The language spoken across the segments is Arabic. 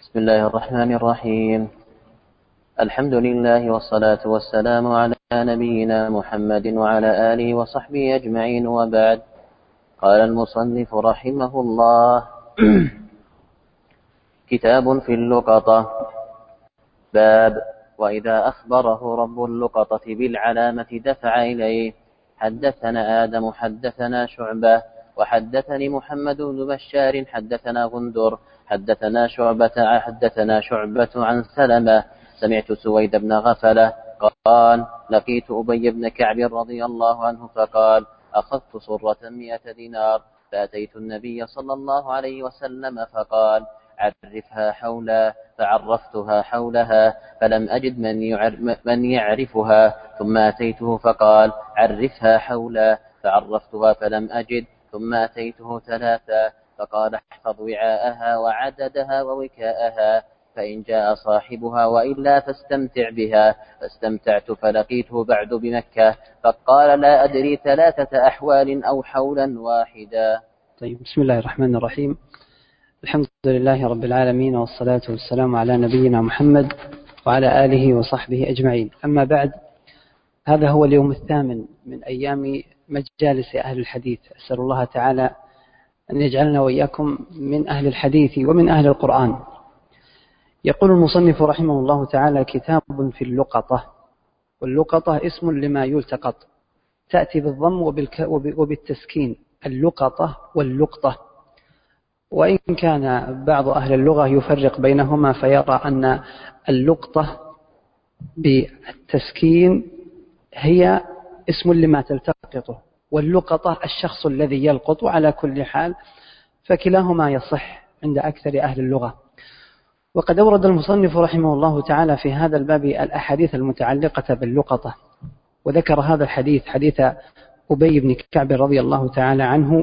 بسم الله الرحمن الرحيم. الحمد لله والصلاة والسلام على نبينا محمد وعلى آله وصحبه أجمعين، وبعد. قال المصنف رحمه الله: كتاب في اللقطة. باب: وإذا أخبره رب اللقطة بالعلامة دفع إليه. حدثنا آدم حدثنا شعبة وحدثني محمد بن بشار حدثنا غندر حدثنا شعبة عن سلمة سمعت سويد بن غفلة قال: لقيت أبي بن كعب رضي الله عنه فقال: أخذت صرة 100 دينار فأتيت النبي صلى الله عليه وسلم فقال: عرفها حولا، فعرفتها حولها فلم أجد من يعرفها، ثم أتيته فقال: عرفها حولا، فعرفتها فلم أجد، ثم أتيته 3 فقال: احفظ وعاءها وعددها ووكاءها، فإن جاء صاحبها وإلا فاستمتع بها. فاستمتعت فلقيته بعد بمكة فقال: لا أدري 3 أحوال أو حولا واحدا. طيب، بسم الله الرحمن الرحيم. الحمد لله رب العالمين، والصلاة والسلام على نبينا محمد وعلى آله وصحبه أجمعين. أما بعد، هذا هو اليوم 8 من أيام مجالس أهل الحديث. أسأل الله تعالى أن يجعلنا وإياكم من أهل الحديث ومن أهل القرآن. يقول المصنف رحمه الله تعالى: كتاب في اللقطة. واللقطة اسم لما يلتقط، تأتي بالضم وبالتسكين، اللقطة واللقطة. وإن كان بعض أهل اللغة يفرق بينهما فيرى أن اللقطة بالتسكين هي اسم لما تلتقطه، واللقطة الشخص الذي يلقط. على كل حال فكلاهما يصح عند أكثر أهل اللغة. وقد أورد المصنف رحمه الله تعالى في هذا الباب الأحاديث المتعلقة باللقطة، وذكر هذا الحديث، حديث أبي بن كعب رضي الله تعالى عنه.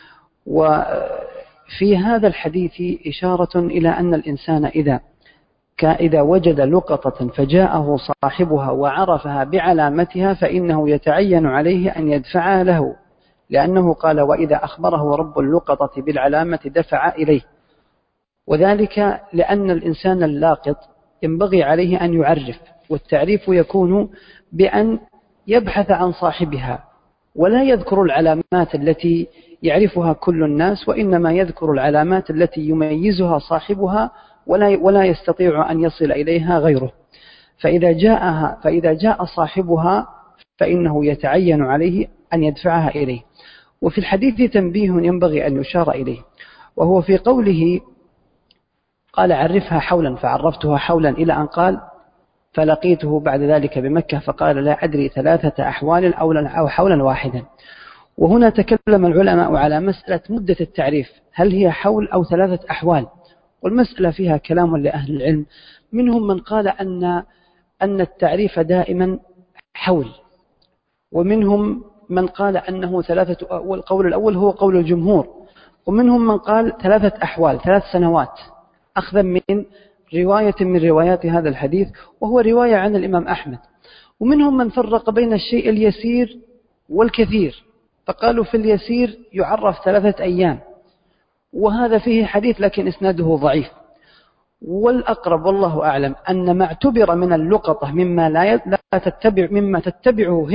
وفي هذا الحديث إشارة إلى أن الإنسان إذا وجد لقطة فجاءه صاحبها وعرفها بعلامتها فإنه يتعين عليه أن يدفعها له، لأنه قال: وإذا أخبره رب اللقطة بالعلامة دفع إليه. وذلك لأن الإنسان اللاقط ينبغي عليه أن يعرف، والتعريف يكون بأن يبحث عن صاحبها، ولا يذكر العلامات التي يعرفها كل الناس، وإنما يذكر العلامات التي يميزها صاحبها ولا يستطيع أن يصل إليها غيره. فإذا جاء صاحبها فإنه يتعين عليه أن يدفعها إليه. وفي الحديث تنبيه ينبغي أن يشار إليه، وهو في قوله: قال: عرفها حولا، فعرفتها حولا، إلى أن قال: فلقيته بعد ذلك بمكة فقال: لا أدري 3 أحوال أو حولا واحدا. وهنا تكلم العلماء على مسألة مدة التعريف، هل هي حول أو 3 أحوال؟ والمسألة فيها كلام لأهل العلم، منهم من قال أن التعريف دائما حول، ومنهم من قال أنه 3، والقول الأول هو قول الجمهور، ومنهم من قال 3 أحوال، 3 سنوات، أخذا من رواية من روايات هذا الحديث، وهو رواية عن الإمام أحمد. ومنهم من فرق بين الشيء اليسير والكثير، فقالوا في اليسير يعرف 3 أيام، وهذا فيه حديث لكن إسناده ضعيف. والأقرب والله أعلم أن ما اعتبر من اللقطة مما تتبعه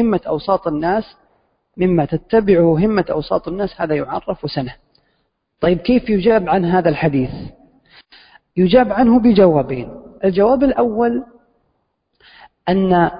همة أوساط الناس هذا يعرف سنة. طيب، كيف يجاب عن هذا الحديث؟ يجاب عنه بجوابين. الجواب الأول أن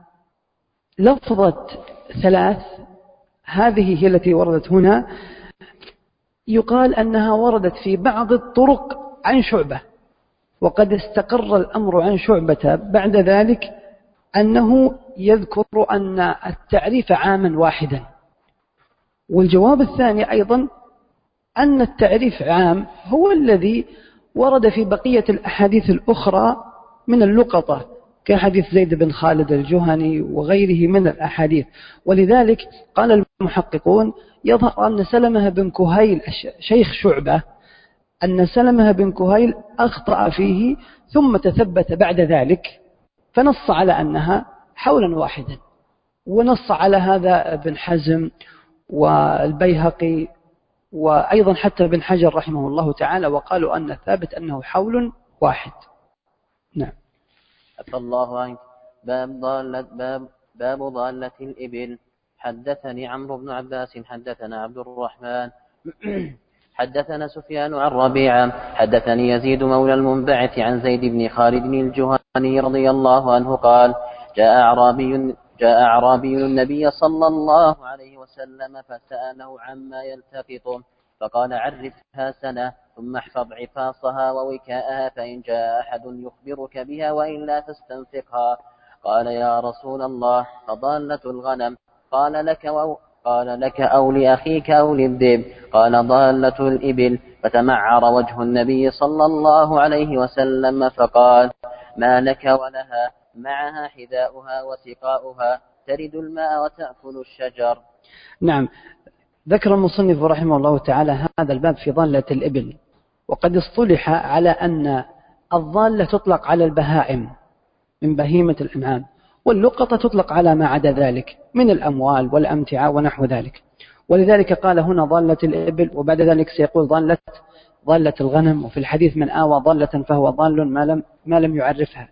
لفظة 3 هذه هي التي وردت هنا، يقال أنها وردت في بعض الطرق عن شعبة، وقد استقر الأمر عن شعبة بعد ذلك أنه يذكر أن التعريف عاما واحدا. والجواب الثاني أيضا أن التعريف عام هو الذي ورد في بقية الأحاديث الأخرى من اللقطة، كحديث زيد بن خالد الجهني وغيره من الأحاديث. ولذلك قال المحققون: يظهر أن سلمة بن كهيل شيخ شعبة، أن سلمة بن كهيل أخطأ فيه ثم تثبت بعد ذلك فنص على أنها حولا واحدا. ونص على هذا ابن حزم والبيهقي، وأيضا حتى ابن حجر رحمه الله تعالى، وقالوا أن الثابت أنه حول واحد. نعم. عفى الله عنك. باب ضالة الإبل. حدثني عمرو بن عباس حدثنا عبد الرحمن حدثنا سفيان عن ربيعة حدثني يزيد مولى المنبعث عن زيد بن خالد الجهني رضي الله عنه قال: جاء أعرابي النبي صلى الله عليه وسلم فسأله عما يلتقط، فقال: عرفها سنة ثم احفظ عفاصها ووكاءها، فإن جاء أحد يخبرك بها وإلا فاستنفقها. قال: يا رسول الله، فضالة الغنم؟ قال: لك أو لأخيك أو للذئب؟ قال: ضالة الإبل. فتمعر وجه النبي صلى الله عليه وسلم فقال: ما لك ولها؟ معها حذاؤها وسقاؤها، ترد الماء وتأكل الشجر. نعم. ذكر المصنف رحمه الله تعالى هذا الباب في ضالة الإبل، وقد اصطلح على أن الضالة تطلق على البهائم من بهيمة الأنعام، واللقطة تطلق على ما عدا ذلك من الأموال والأمتعة ونحو ذلك، ولذلك قال هنا ضالة الإبل، وبعد ذلك سيقول ضالة الغنم، وفي الحديث من آوى ضالة فهو ضال ما لم يعرفها.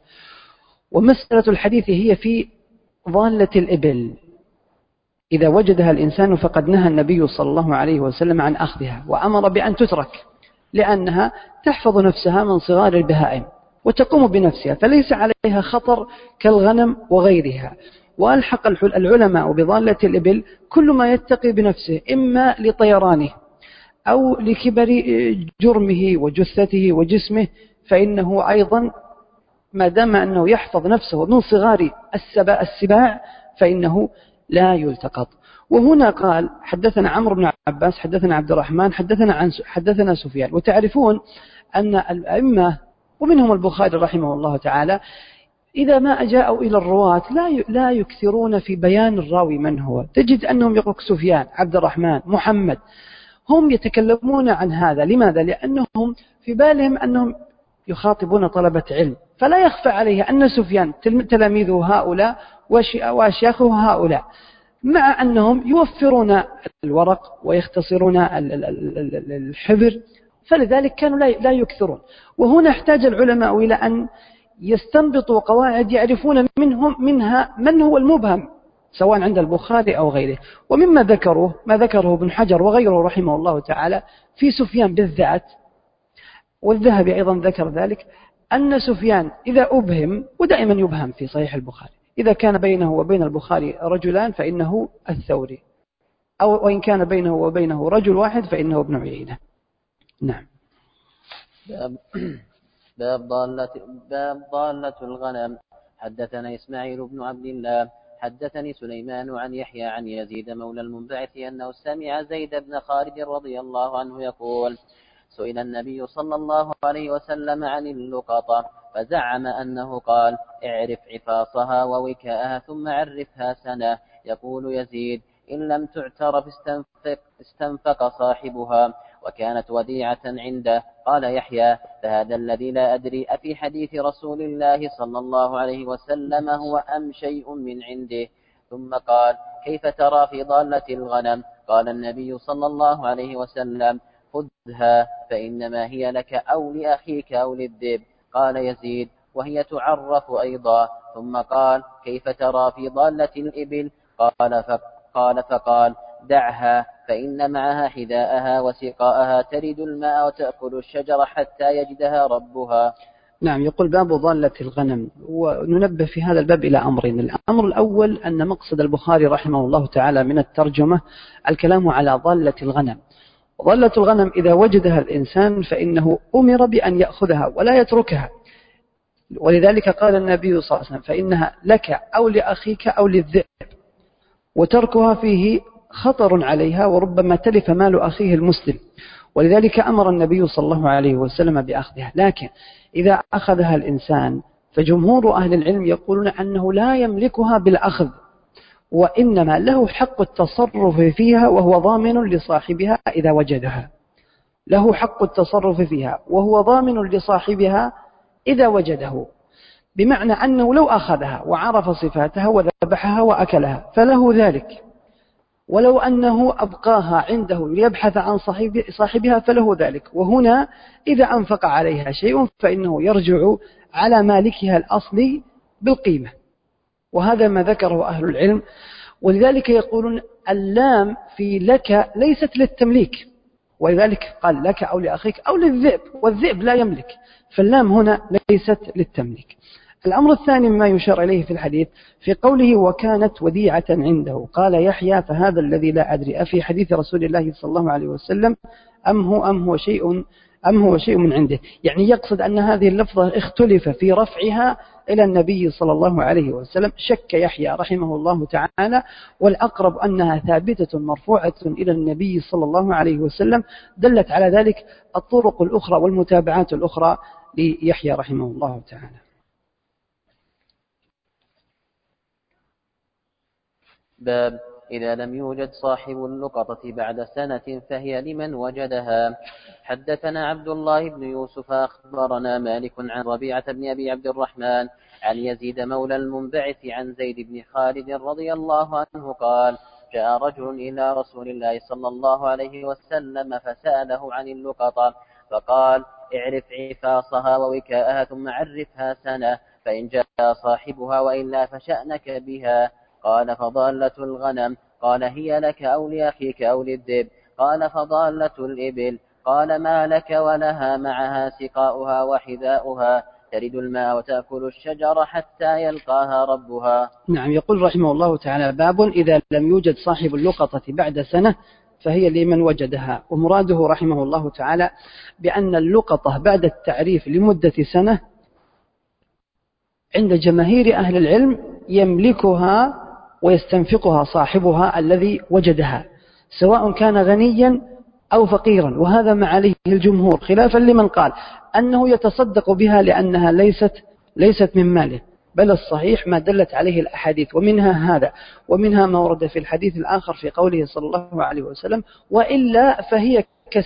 ومسألة الحديث هي في ضالة الإبل، إذا وجدها الإنسان فقد نهى النبي صلى الله عليه وسلم عن أخذها، وأمر بأن تترك لأنها تحفظ نفسها من صغار البهائم وتقوم بنفسها، فليس عليها خطر كالغنم وغيرها. وألحق العلماء بضالة الإبل كل ما يتقي بنفسه، إما لطيرانه أو لكبر جرمه وجثته وجسمه، فإنه أيضا ما دام أنه يحفظ نفسه من صغار السباع فإنه لا يلتقط. وهنا قال: حدثنا عمرو بن عباس حدثنا عبد الرحمن حدثنا سفيان. وتعرفون أن الأئمة ومنهم البخاري رحمه الله تعالى إذا ما جاءوا إلى الرواة لا يكثرون في بيان الراوي من هو، تجد أنهم يقولون سفيان، عبد الرحمن، محمد، هم يتكلمون عن هذا. لماذا؟ لأنهم في بالهم أنهم يخاطبون طلبة علم، فلا يخفى عليه أن سفيان تلاميذه هؤلاء وأشياخه هؤلاء، مع أنهم يوفرون الورق ويختصرون الحبر، فلذلك كانوا لا يكثرون. وهنا احتاج العلماء إلى أن يستنبطوا قواعد يعرفون منها من هو المبهم، سواء عند البخاري أو غيره. ومما ما ذكره ابن حجر وغيره رحمه الله تعالى في سفيان بالذات، والذهبي أيضا ذكر ذلك، أن سفيان إذا أبهم، ودائما يبهم في صحيح البخاري، إذا كان بينه وبين البخاري رجلان فإنه الثوري، أو وإن كان بينه وبينه رجل واحد فإنه ابن عيينة. نعم. باب ضالة الغنم. حدثنا إسماعيل بن عبد الله حدثني سليمان عن يحيى عن يزيد مولى المنبعث أنه سمع زيد بن خالد رضي الله عنه يقول: سئل النبي صلى الله عليه وسلم عن اللقطة، فزعم أنه قال: اعرف عفاصها ووكاءها ثم عرفها سنة. يقول يزيد: إن لم تعترف استنفق صاحبها، وكانت وديعة عنده. قال يحيى: فهذا الذي لا أدري أفي حديث رسول الله صلى الله عليه وسلم هو أم شيء من عنده. ثم قال: كيف ترى في ضالة الغنم؟ قال النبي صلى الله عليه وسلم: خذها فإنما هي لك أو لأخيك أو للذئب. قال يزيد: وهي تعرف أيضا. ثم قال: كيف ترى في ضالة الإبل؟ فقال: دعها فإن معها حذاءها وسقاءها، ترد الماء وتأكل الشجر حتى يجدها ربها. نعم. يقول: باب ضالة الغنم. وننبه في هذا الباب إلى أمرين. الأمر الأول أن مقصد البخاري رحمه الله تعالى من الترجمة الكلام على ضالة الغنم. ضالة الغنم إذا وجدها الإنسان فإنه أمر بأن يأخذها ولا يتركها، ولذلك قال النبي صلى الله عليه وسلم: فإنها لك أو لأخيك أو للذئب، وتركها فيه خطر عليها وربما تلف مال أخيه المسلم، ولذلك أمر النبي صلى الله عليه وسلم بأخذها. لكن إذا أخذها الإنسان فجمهور أهل العلم يقولون أنه لا يملكها بالأخذ، وإنما له حق التصرف فيها وهو ضامن لصاحبها إذا وجدها. له حق التصرف فيها وهو ضامن لصاحبها إذا وجده، بمعنى أنه لو أخذها وعرف صفاتها وذبحها وأكلها فله ذلك، ولو أنه أبقاها عنده ليبحث عن صاحبها فله ذلك. وهنا إذا أنفق عليها شيء فإنه يرجع على مالكها الأصلي بالقيمة، وهذا ما ذكره أهل العلم. ولذلك يقولون اللام في لك ليست للتمليك، ولذلك قال لك أو لأخيك أو للذئب، والذئب لا يملك، فاللام هنا ليست للتمليك. الأمر الثاني مما يشار إليه في الحديث في قوله وكانت وديعة عنده، قال يحيى فهذا الذي لا أدري أفي حديث رسول الله صلى الله عليه وسلم أم هو شيء من عنده، يعني يقصد أن هذه اللفظة اختلف في رفعها إلى النبي صلى الله عليه وسلم. شك يحيى رحمه الله تعالى، والأقرب أنها ثابتة مرفوعة إلى النبي صلى الله عليه وسلم، دلت على ذلك الطرق الأخرى والمتابعات الأخرى ليحيى رحمه الله تعالى. باب إذا لم يوجد صاحب اللقطة بعد سنة فهي لمن وجدها. حدثنا عبد الله بن يوسف أخبرنا مالك عن ربيعة بن أبي عبد الرحمن عن يزيد مولى المنبعث عن زيد بن خالد رضي الله عنه قال جاء رجل إلى رسول الله صلى الله عليه وسلم فسأله عن اللقطة فقال اعرف عفاصها ووكاءها ثم عرفها سنة، فإن جاء صاحبها وإلا فشأنك بها. قال فضالة الغنم؟ قال هي لك أو لأخيك أو للذئب؟ قال فضالة الإبل؟ قال ما لك ولها معها سقاؤها وحذاؤها ترد الماء وتأكل الشجر حتى يلقاها ربها. نعم. يقول رحمه الله تعالى باب إذا لم يوجد صاحب اللقطة بعد سنة فهي لمن وجدها. ومراده رحمه الله تعالى بأن اللقطة بعد التعريف لمدة سنة عند جماهير أهل العلم يملكها ويستنفقها صاحبها الذي وجدها، سواء كان غنيا أو فقيرا، وهذا ما عليه الجمهور، خلافا لمن قال أنه يتصدق بها لأنها ليست من ماله، بل الصحيح ما دلت عليه الأحاديث، ومنها هذا ومنها ما ورد في الحديث الآخر في قوله صلى الله عليه وسلم وإلا فهي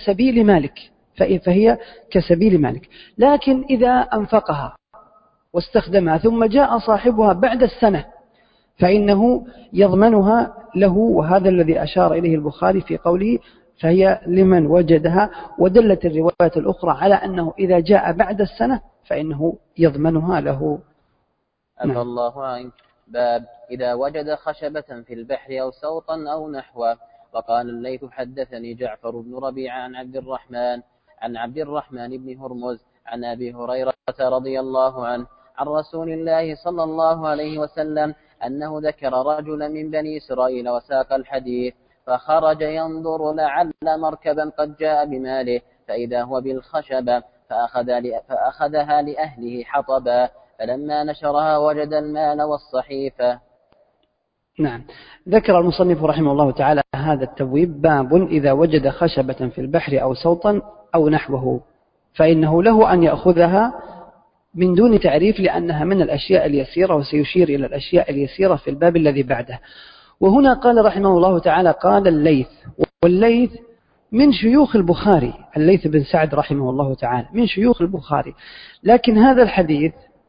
كسبيل مالك. لكن إذا أنفقها واستخدمها ثم جاء صاحبها بعد السنة فإنه يضمنها له، وهذا الذي أشار إليه البخاري في قوله فهي لمن وجدها. ودلت الروايات الأخرى على أنه إذا جاء بعد السنة فإنه يضمنها له. عفى الله عنك. باب إذا وجد خشبة في البحر أو سوطا أو نحوه. وقال الليث حدثني جعفر بن ربيعة عن عبد الرحمن بن هرمز عن أبي هريرة رضي الله عنه عن رسول الله صلى الله عليه وسلم أنه ذكر رجلا من بني إسرائيل وساق الحديث فخرج ينظر لعل مركبا قد جاء بماله فإذا هو بالخشبة فأخذها لأهله حطبا فلما نشرها وجد المال والصحيفة. نعم. ذكر المصنف رحمه الله تعالى هذا التبويب باب إذا وجد خشبة في البحر أو سوطا أو نحوه فإنه له أن يأخذها من دون تعريف لأنها من الأشياء اليسيرة، وسيشير إلى الأشياء اليسيرة في الباب الذي بعده. وهنا قال رحمه الله تعالى قال الليث، والليث من شيوخ البخاري، الليث بن سعد رحمه الله تعالى من شيوخ البخاري، لكن هذا الحديث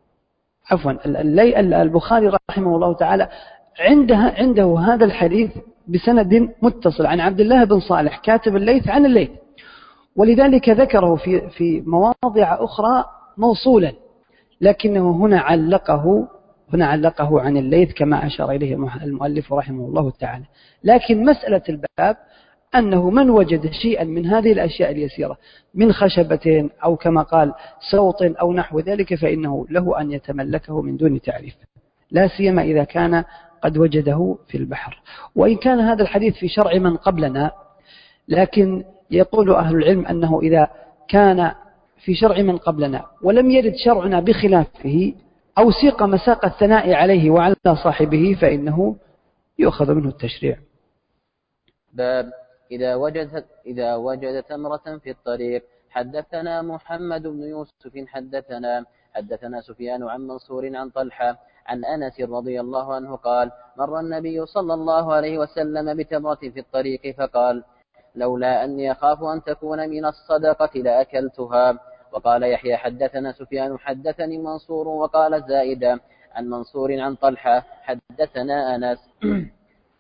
البخاري رحمه الله تعالى عنده هذا الحديث بسند متصل عن عبد الله بن صالح كاتب الليث عن الليث، ولذلك ذكره في مواضع أخرى موصولا، لكنه هنا علقه عن الليث كما أشار إليه المؤلف رحمه الله تعالى. لكن مسألة الباب أنه من وجد شيئا من هذه الأشياء اليسيرة من خشبة أو كما قال سوط أو نحو ذلك فإنه له أن يتملكه من دون تعريف، لا سيما إذا كان قد وجده في البحر. وإن كان هذا الحديث في شرع من قبلنا، لكن يقول أهل العلم أنه إذا كان في شرع من قبلنا ولم يرد شرعنا بخلافه أو سيق مساق الثناء عليه وعلى صاحبه فإنه يؤخذ منه التشريع. باب إذا وجد تمرة في الطريق. حدثنا محمد بن يوسف حدثنا سفيان عن منصور عن طلحة عن أنس رضي الله عنه قال مر النبي صلى الله عليه وسلم بتمرة في الطريق فقال لولا أني أخاف أن تكون من الصدقة لأكلتها. وقال يحيى حدثنا سفيان حدثني منصور وقال زائدة عن منصور عن طلحة حدثنا أنس.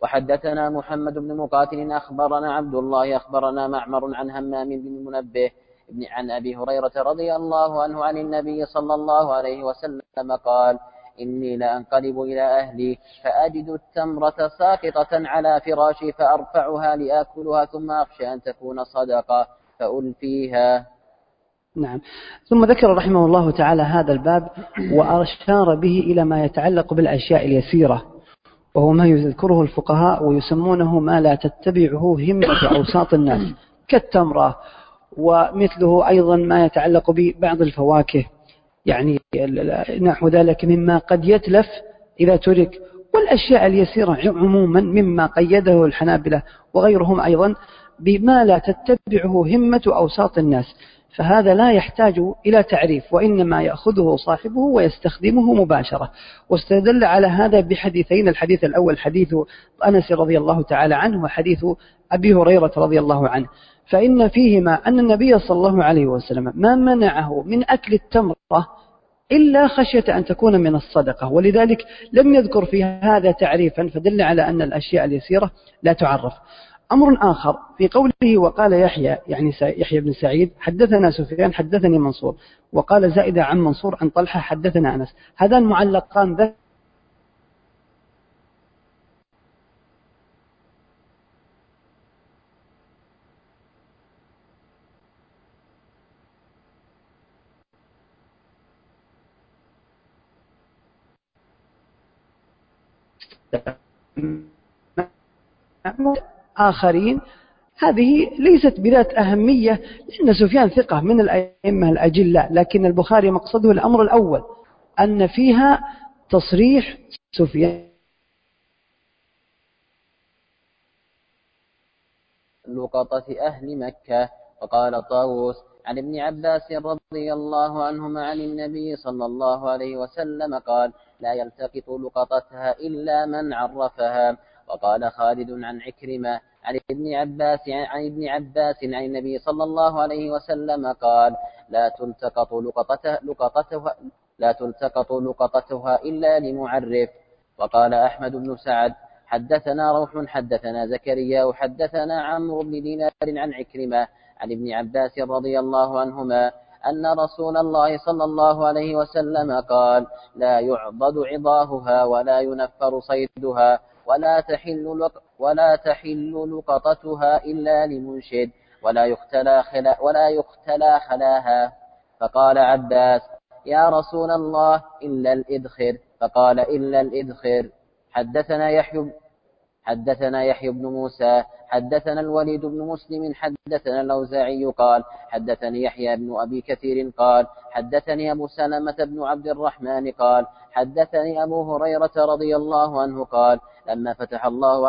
وحدثنا محمد بن مقاتل أخبرنا عبد الله أخبرنا معمر عن همام بن المنبه عن أبي هريرة رضي الله عنه عن النبي صلى الله عليه وسلم قال: إني لأنقلب إلى أهلي فأجد التمرة ساقطة على فراشي فأرفعها لآكلها ثم أخشى أن تكون صدقة فألفيها. نعم. ثم ذكر رحمه الله تعالى هذا الباب وأشار به إلى ما يتعلق بالأشياء اليسيرة، وهو ما يذكره الفقهاء ويسمونه ما لا تتبعه همة أوساط الناس كالتمرة، ومثله أيضا ما يتعلق ببعض الفواكه يعني نحو ذلك مما قد يتلف إذا ترك، والأشياء اليسيرة عموما مما قيده الحنابلة وغيرهم أيضا بما لا تتبعه همة أوساط الناس، فهذا لا يحتاج إلى تعريف، وإنما يأخذه صاحبه ويستخدمه مباشرة. واستدل على هذا بحديثين: الحديث الأول حديث أنس رضي الله تعالى عنه، وحديث أبي هريرة رضي الله عنه، فإن فيهما أن النبي صلى الله عليه وسلم ما منعه من أكل التمرة إلا خشية أن تكون من الصدقة، ولذلك لم يذكر في هذا تعريفا، فدل على أن الأشياء اليسيرة لا تعرف. أمر آخر في قوله: وقال يحيى، يعني يحيى بن سعيد: حدثنا سفيان حدثني منصور، وقال زائدة عن منصور عن طلحة حدثنا أنس. هذان معلقان آخرين، هذه ليست بذات أهمية، لأن سفيان ثقة من الأئمة الأجلاء، لكن البخاري مقصده الأمر الأول أن فيها تصريح سفيان لقطة أهل مكة. وقال طاووس عن ابن عباس رضي الله عنهما عن النبي صلى الله عليه وسلم قال: لا يلتقط لقطتها إلا من عرفها. وقال خالد عن عكرمة عن ابن عباس عن النبي صلى الله عليه وسلم قال: لا تلتقط لقطتها إلا لمعرف. وقال أحمد بن سعد: حدثنا روح حدثنا زكريا حدثنا عمرو بن دينار عن عكرمة عن ابن عباس رضي الله عنهما أن رسول الله صلى الله عليه وسلم قال: لا يعضد عضاهها ولا ينفر صيدها ولا تحل لقطتها إلا لمنشد ولا يختلى خلاها. فقال عباس: يا رسول الله إلا الإدخر. فقال: إلا الإدخر. حدثنا يحيى بن موسى حدثنا الوليد بن مسلم حدثنا الأوزاعي قال: حدثني يحيى بن أبي كثير قال: حدثني أبو سلمة بن عبد الرحمن قال: حدثني أبو هريرة رضي الله عنه قال: لما فتح الله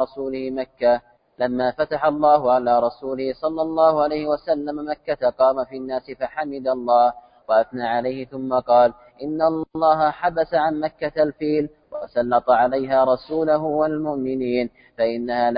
على رسوله صلى الله عليه وسلم مكة قام في الناس فحمد الله وأثنى عليه، ثم قال: إن الله حبس عن مكة الفيل وسلط عليها رسوله والمؤمنين، فإنها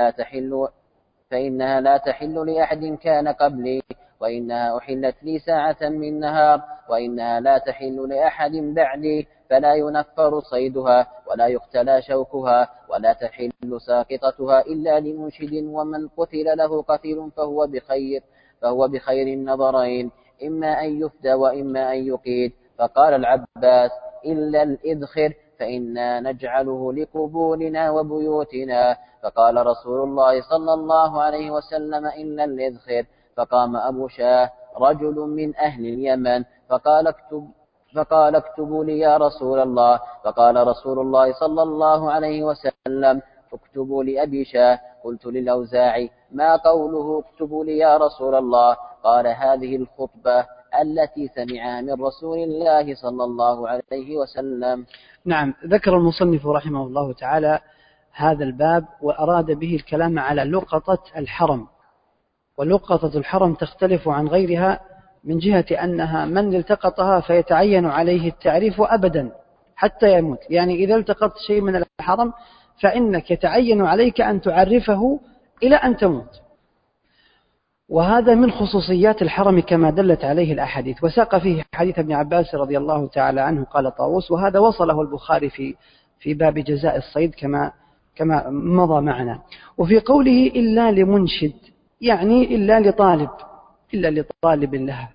لا تحل لأحد كان قبلي، وإنها أحلت لي ساعة من نهار، وإنها لا تحل لأحد بعدي، فلا ينفر صيدها ولا يختلى شوكها ولا تحل ساقطتها إلا لمنشد، ومن قتل له قتيل فهو بخير النظرين، إما أن يفدى وإما أن يقيد. فقال العباس: إلا الإذخر فإنا نجعله لقبورنا وبيوتنا. فقال رسول الله صلى الله عليه وسلم: إلا الإذخر. فقام أبو شاه رجل من أهل اليمن فقال: اكتبوا لي يا رسول الله. فقال رسول الله صلى الله عليه وسلم: اكتبوا لأبي شاه. قلت للأوزاعي: ما قوله اكتبوا لي يا رسول الله؟ قال: هذه الخطبة التي سمعها من رسول الله صلى الله عليه وسلم. نعم. ذكر المصنف رحمه الله تعالى هذا الباب وأراد به الكلام على لقطة الحرم، ولقطة الحرم تختلف عن غيرها من جهة أنها من التقطها فيتعين عليه التعريف أبدا حتى يموت، يعني إذا التقطت شيء من الحرم فإنك يتعين عليك أن تعرفه إلى أن تموت، وهذا من خصوصيات الحرم كما دلت عليه الأحاديث. وساق فيه حديث ابن عباس رضي الله تعالى عنه قال طاووس، وهذا وصله البخاري في باب جزاء الصيد كما كما مضى معنا. وفي قوله إلا لمنشد يعني إلا لطالب لها.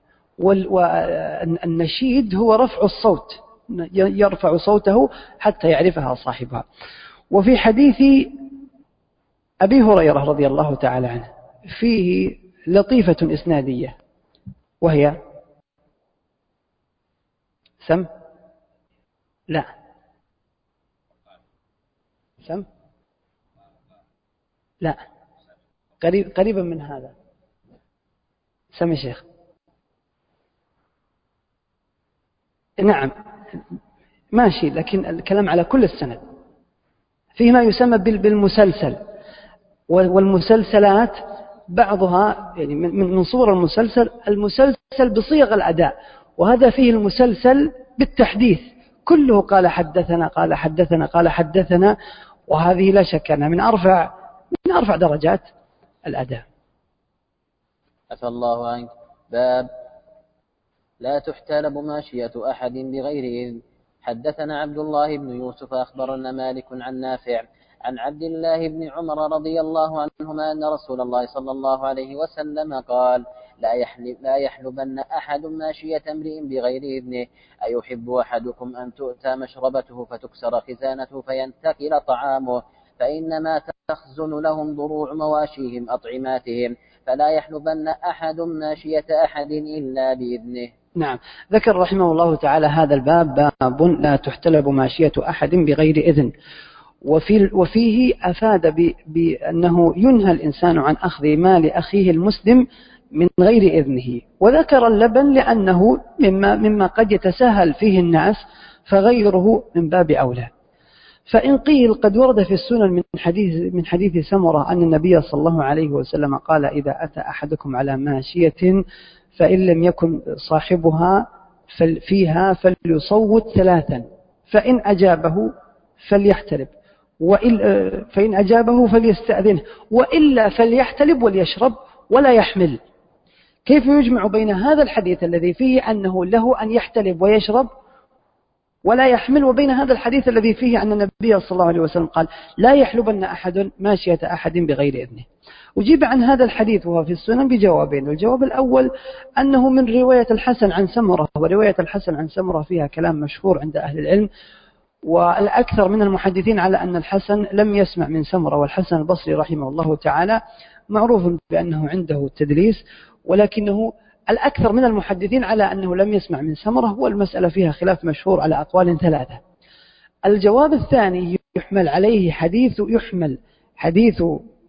والنشيد هو رفع الصوت، يرفع صوته حتى يعرفها صاحبها. وفي حديث أبي هريرة رضي الله تعالى عنه فيه لطيفة إسنادية، وهي سم لا سم لا قريبا من هذا. سم يا شيخ. نعم ماشي، لكن الكلام على كل السند. فيه ما يسمى بالمسلسل، والمسلسلات بعضها يعني من صور المسلسل بصيغ الأداء، وهذا فيه المسلسل بالتحديث، كله قال حدثنا قال حدثنا قال حدثنا، وهذه لا شك أنها من أرفع درجات الأداء. عفى الله عنك. باب لا تحتلب ماشية أحد بغير إذن. حدثنا عبد الله بن يوسف أخبرنا مالك عن نافع عن عبد الله بن عمر رضي الله عنهما أن رسول الله صلى الله عليه وسلم قال لا يحلبن أحد ماشية امرئ بغير إذنه. أيحب أحدكم أن تؤتى مشربته فتكسر خزانته فينتقل طعامه، فإنما تخزن لهم ضروع مواشيهم أطعماتهم، فلا يحلبن أحد ماشية أحد إلا بإذنه. نعم. ذكر رحمه الله تعالى هذا الباب باب لا تحتلب ماشية أحد بغير إذن، وفيه أفاد بأنه ينهى الإنسان عن أخذ مال أخيه المسلم من غير إذنه، وذكر اللبن لأنه مما قد يتساهل فيه الناس، فغيره من باب أولى. فإن قيل قد ورد في السنن من حديث سمرة أن النبي صلى الله عليه وسلم قال إذا أتى أحدكم على ماشية فإن لم يكن صاحبها فيها فليصوت 3، فإن أجابه فليحتلب، فإن أجابه فليستأذنه، وإلا فليحتلب وليشرب ولا يحمل. كيف يجمع بين هذا الحديث الذي فيه أنه له أن يحتلب ويشرب ولا يحمل، وبين هذا الحديث الذي فيه أن النبي صلى الله عليه وسلم قال لا يحلبن أحد ماشية أحد بغير إذنه؟ أجيب عن هذا الحديث وهو في السنن بجوابين. الجواب الأول أنه من رواية الحسن عن سمرة، ورواية الحسن عن سمرة فيها كلام مشهور عند أهل العلم، والأكثر من المحدثين على أن الحسن لم يسمع من سمرة، والحسن البصري رحمه الله تعالى معروف بأنه عنده تدليس، ولكنه الأكثر من المحدثين على أنه لم يسمع من سمرة، والمسألة فيها خلاف مشهور على أقوال 3. الجواب الثاني يحمل حديث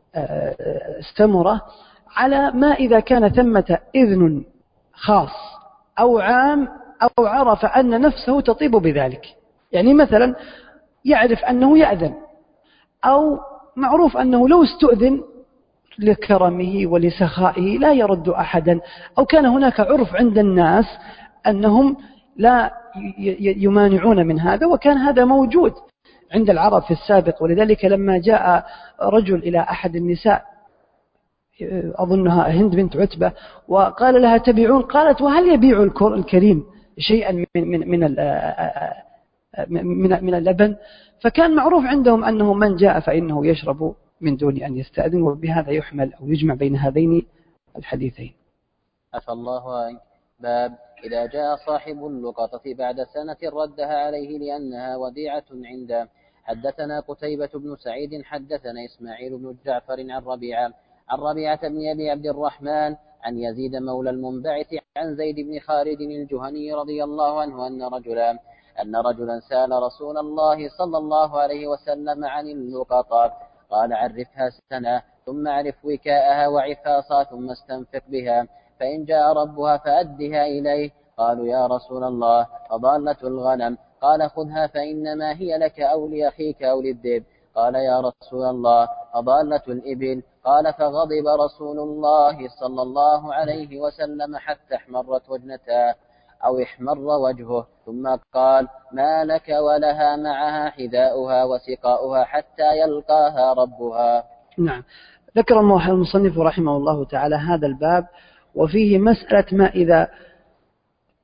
سمرة على ما إذا كان ثمة إذن خاص أو عام أو عرف أن نفسه تطيب بذلك. يعني مثلا يعرف أنه يأذن، أو معروف أنه لو استؤذن لكرمه ولسخائه لا يرد أحدا، أو كان هناك عرف عند الناس أنهم لا يمانعون من هذا، وكان هذا موجود عند العرب في السابق. ولذلك لما جاء رجل إلى أحد النساء أظنها هند بنت عتبة وقال لها تبيعون، قالت وهل يبيع الكريم شيئا من اللبن؟ فكان معروف عندهم أنه من جاء فإنه يشرب من دون أن يستأذن، وبهذا يحمل أو يجمع بين هذين الحديثين. عفى الله عنك. باب إذا جاء صاحب اللقطة بعد سنة ردها عليه لأنها وديعة عنده. حدثنا قتيبة بن سعيد حدثنا إسماعيل بن جعفر عن ربيعة بن أبي عبد الرحمن عن يزيد مولى المنبعث عن زيد بن خالد الجهني رضي الله عنه أن رجلا سأل رسول الله صلى الله عليه وسلم عن اللقطة، قال عرفها سنة ثم اعرف وكاءها وعفاصا ثم استنفق بها، فإن جاء ربها فأدها إليه. قالوا يا رسول الله فضالة الغنم؟ قال خذها فإنما هي لك أو لأخيك أو للذئب. قال يا رسول الله فضالة الإبل؟ قال فغضب رسول الله صلى الله عليه وسلم حتى احمرت وجنتها أو احمر وجهه، ثم قال ما لك ولها معها حذاؤها وسقاؤها حتى يلقاها ربها. نعم. ذكر المصنف رحمه الله تعالى هذا الباب، وفيه مسألة ما إذا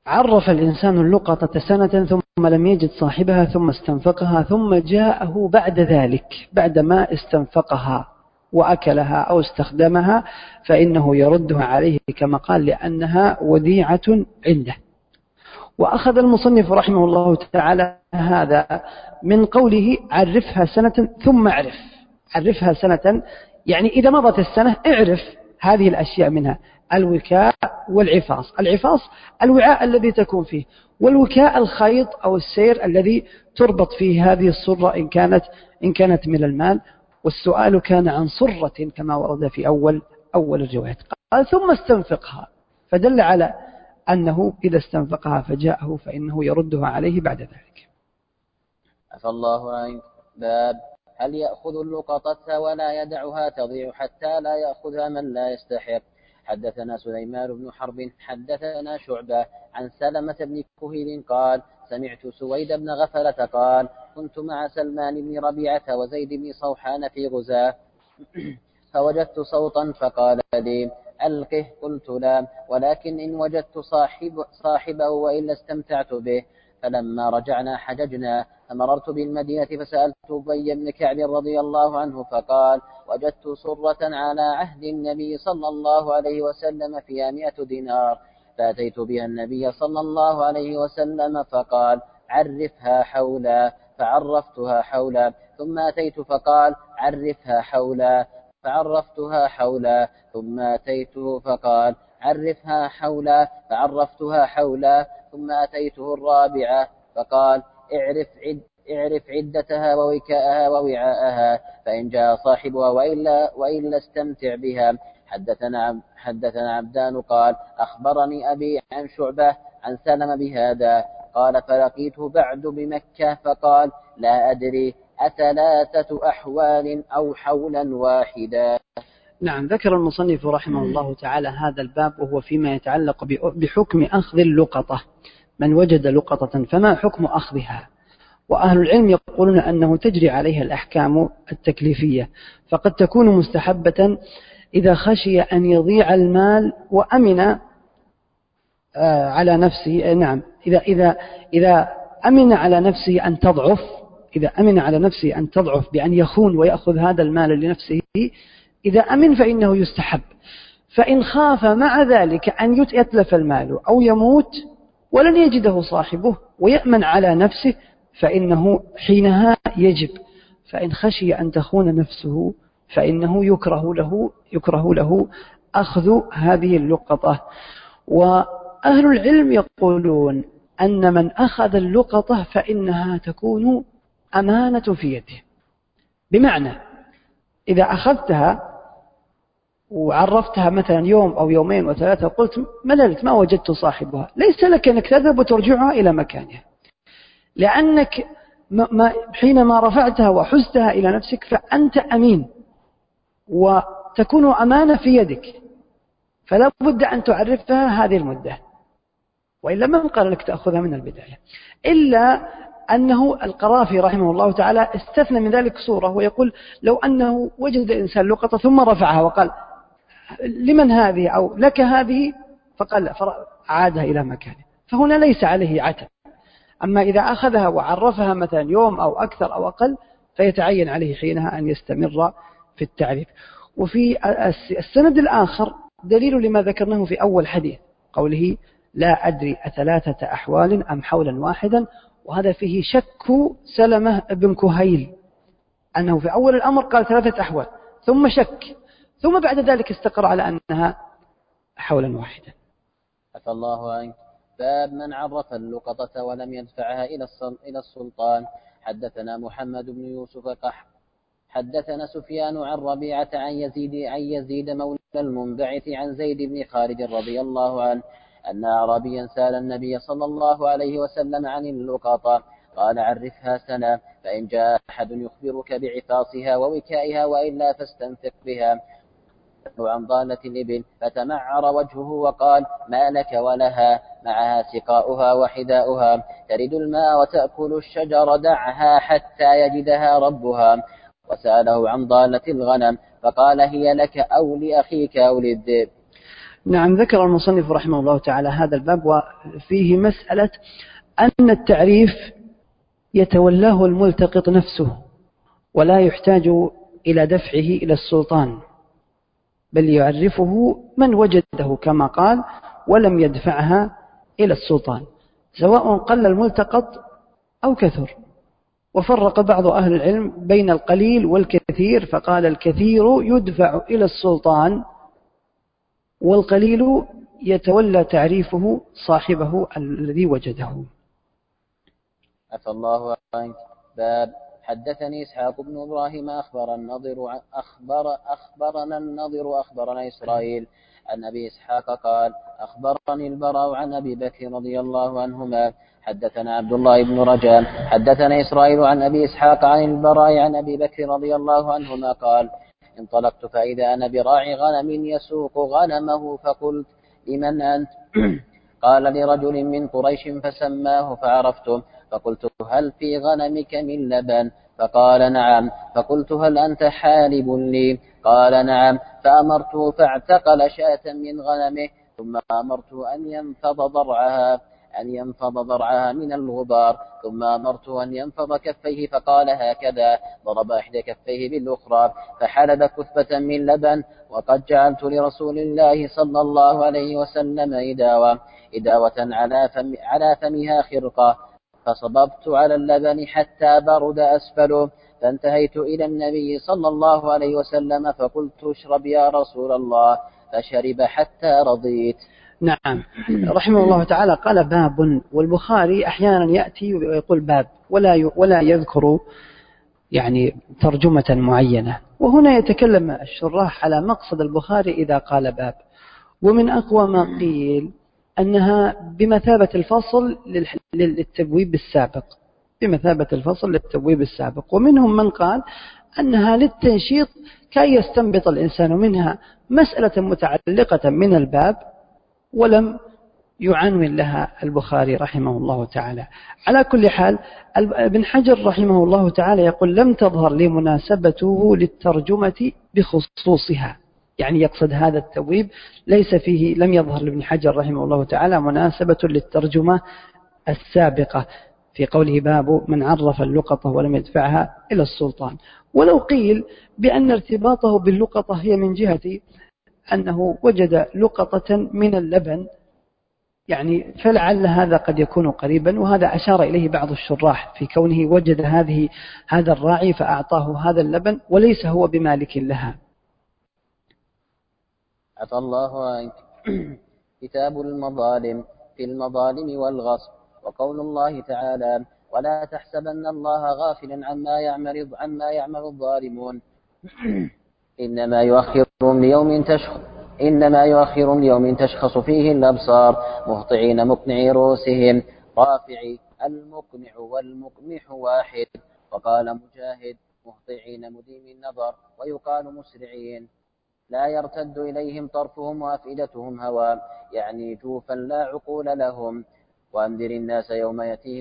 عرف الإنسان اللقطة سنة ثم لم يجد صاحبها ثم استنفقها ثم جاءه بعد ذلك بعدما استنفقها وأكلها أو استخدمها فإنه يردها عليه كما قال لأنها وديعة عنده. وأخذ المصنف رحمه الله تعالى هذا من قوله عرفها سنة ثم عرفها سنة، يعني إذا مضت السنة اعرف هذه الأشياء منها الوكاء والعفاص. العفاص الوعاء الذي تكون فيه، والوكاء الخيط أو السير الذي تربط فيه هذه الصرة إن كانت من المال. والسؤال كان عن صرة كما ورد في أول الرواية. قال ثم استنفقها، فدل على أنه إذا استنفقها فجاءه فإنه يردها عليه بعد ذلك. عفى الله عنك. باب هل يأخذ اللقطة ولا يدعها تضيع حتى لا يأخذها من لا يستحق. حدثنا سليمان بن حرب حدثنا شعبة عن سلمة بن كهيل قال سمعت سويد بن غفلة قال كنت مع سلمان بن ربيعة وزيد بن صوحان في غزاة فوجدت صوتا فقال لي ألقه، قلت لا، ولكن إن وجدت صاحبه وإلا استمتعت به. فلما رجعنا حججنا فمررت بالمدينة فسألت أبي بن كعب رضي الله عنه فقال وجدت صرة على عهد النبي صلى الله عليه وسلم فيها 100 دينار، فأتيت بها النبي صلى الله عليه وسلم فقال عرفها حولا، فعرفتها حولا، ثم أتيت فقال عرفها حولا، فعرفتها حولا، ثم أتيته فقال عرفها حولا، فعرفتها حولا، ثم أتيته الرابعة فقال اعرف عدتها ووكاءها ووعاءها، فإن جاء صاحبها وإلا استمتع بها. حدثنا عبدان قال أخبرني أبي عن شعبة عن سلم بهذا قال فلقيته بعد بمكة فقال لا أدري أثلاثة أحوال أو حولا واحدا. نعم، ذكر المصنف رحمه الله تعالى هذا الباب وهو فيما يتعلق بحكم أخذ اللقطة. من وجد لقطة فما حكم أخذها؟ وأهل العلم يقولون أنه تجري عليها الأحكام التكليفية، فقد تكون مستحبة إذا خشي أن يضيع المال وأمن على نفسه. نعم، إذا أمن على نفسه أن تضعف، إذا أمن على نفسه أن تضعف بأن يخون ويأخذ هذا المال لنفسه، إذا أمن فإنه يستحب. فإن خاف مع ذلك أن يتلف المال أو يموت ولن يجده صاحبه ويأمن على نفسه فإنه حينها يجب. فإن خشي أن تخون نفسه فإنه يكره له أخذ هذه اللقطة. وأهل العلم يقولون أن من أخذ اللقطة فإنها تكون أمانة في يده، بمعنى إذا أخذتها وعرفتها مثلا يوم أو يومين وثلاثة قلت مللت ما وجدت صاحبها، ليس لك أنك تذهب وترجعها إلى مكانها، لأنك حينما رفعتها وحزتها إلى نفسك فأنت أمين وتكون أمانة في يدك، فلا بد أن تعرفها هذه المدة، وإلا من قال لك تأخذها من البداية. إلا أنه القرافي رحمه الله تعالى استثنى من ذلك صورة، ويقول لو أنه وجد إنسان لقطة ثم رفعها وقال لمن هذه أو لك هذه، فقال عادها إلى مكانه، فهنا ليس عليه عتب. أما إذا أخذها وعرفها مثلا يوم أو أكثر أو أقل فيتعين عليه حينها أن يستمر في التعريف. وفي السند الآخر دليل لما ذكرناه في أول حديث، قوله لا أدري أثلاثة أحوال أم حولا واحدا، وهذا فيه شك سلمة بن كهيل أنه في أول الأمر قال 3 أحوال ثم شك، ثم بعد ذلك استقر على أنها حولا واحدا. عفى الله عنك. باب من عرف اللقطة ولم يدفعها إلى السلطان. حدثنا محمد بن يوسف حدثنا سفيان عن ربيعة عن يزيد مولى المنبعث عن زيد بن خالد رضي الله عنه أن أعرابيا سأل النبي صلى الله عليه وسلم عن اللقطة قال عرفها سنة، فإن جاء أحد يخبرك بعفاصها ووكائها وإلا فاستنفق بها. عن ضالة الإبل فتمعر وجهه وقال ما لك ولها، معها سقاؤها وحذاؤها، ترد الماء وتأكل الشجر، دعها حتى يجدها ربها. وسأله عن ضالة الغنم فقال هي لك أو لأخيك أو للذئب. نعم، ذكر المصنف رحمه الله تعالى هذا الباب وفيه مسألة أن التعريف يتولاه الملتقط نفسه ولا يحتاج إلى دفعه إلى السلطان، بل يعرفه من وجده كما قال ولم يدفعها إلى السلطان، سواء قل الملتقط أو كثر. وفرق بعض أهل العلم بين القليل والكثير، فقال الكثير يدفع إلى السلطان والقليل يتولى تعريفه صاحبه الذي وجده. عفى الله عنك. باب حدثني إسحاق بن إبراهيم أخبرنا النضر أخبرنا إسرائيل عن أبي إسحاق قال أخبرني البراء عن أبي بكر رضي الله عنهما حدثنا عبد الله بن رجاء حدثنا إسرائيل عن أبي إسحاق عن البراء عن أبي بكر رضي الله عنهما قال انطلقت فإذا أنا براعي غنم يسوق غنمه فقلت لمن أنت؟ قال لرجل من قريش فسماه فعرفته، فقلت هل في غنمك من لبن؟ فقال نعم. فقلت هل أنت حالب لي؟ قال نعم. فأمرته فاعتقل شاة من غنمه، ثم أمرته أن ينفض ضرعها من الغبار، ثم أمرته أن ينفض كفيه فقال هكذا، ضرب إحدى كفيه بالأخرى فحلب كثبة من لبن. وقد جعلت لرسول الله صلى الله عليه وسلم إداوة على فمها خرقة، فصببت على اللبن حتى برد أسفله، فانتهيت إلى النبي صلى الله عليه وسلم فقلت اشرب يا رسول الله، فشرب حتى رضيت. نعم، رحمه الله تعالى قال باب، والبخاري أحيانا يأتي ويقول باب ولا يذكر يعني ترجمة معينة، وهنا يتكلم الشراح على مقصد البخاري إذا قال باب. ومن أقوى ما قيل أنها بمثابة الفصل للتبويب السابق، بمثابة الفصل للتبويب السابق. ومنهم من قال أنها للتنشيط كي يستنبط الإنسان منها مسألة متعلقة من الباب ولم يعنون لها البخاري رحمه الله تعالى. على كل حال ابن حجر رحمه الله تعالى يقول لم تظهر لي مناسبته للترجمة بخصوصها، يعني يقصد هذا التبويب ليس فيه، لم يظهر لابن حجر رحمه الله تعالى مناسبة للترجمة السابقة في قوله باب من عرف اللقطة ولم يدفعها إلى السلطان. ولو قيل بأن ارتباطه باللقطة هي من جهة أنه وجد لقطة من اللبن، يعني فلعل هذا قد يكون قريبا، وهذا أشار إليه بعض الشراح في كونه وجد هذا الراعي فأعطاه هذا اللبن وليس هو بمالك لها. عفى الله عنك. كتاب المظالم، في المظالم والغصب. وقول الله تعالى ولا تحسبن الله غافلا عما يعمل الظالمون إنما يؤخرهم ليوم تشخص فيه الأبصار مهطعين مقنعي رؤوسهم رافعي المقنع والمقمح واحد. وقال مجاهد مهطعين مديم النظر، ويقال مسرعين لا يرتد إليهم طرفهم وأفئدتهم هواء، يعني جوفا لا عقول لهم. وأنذر الناس يوم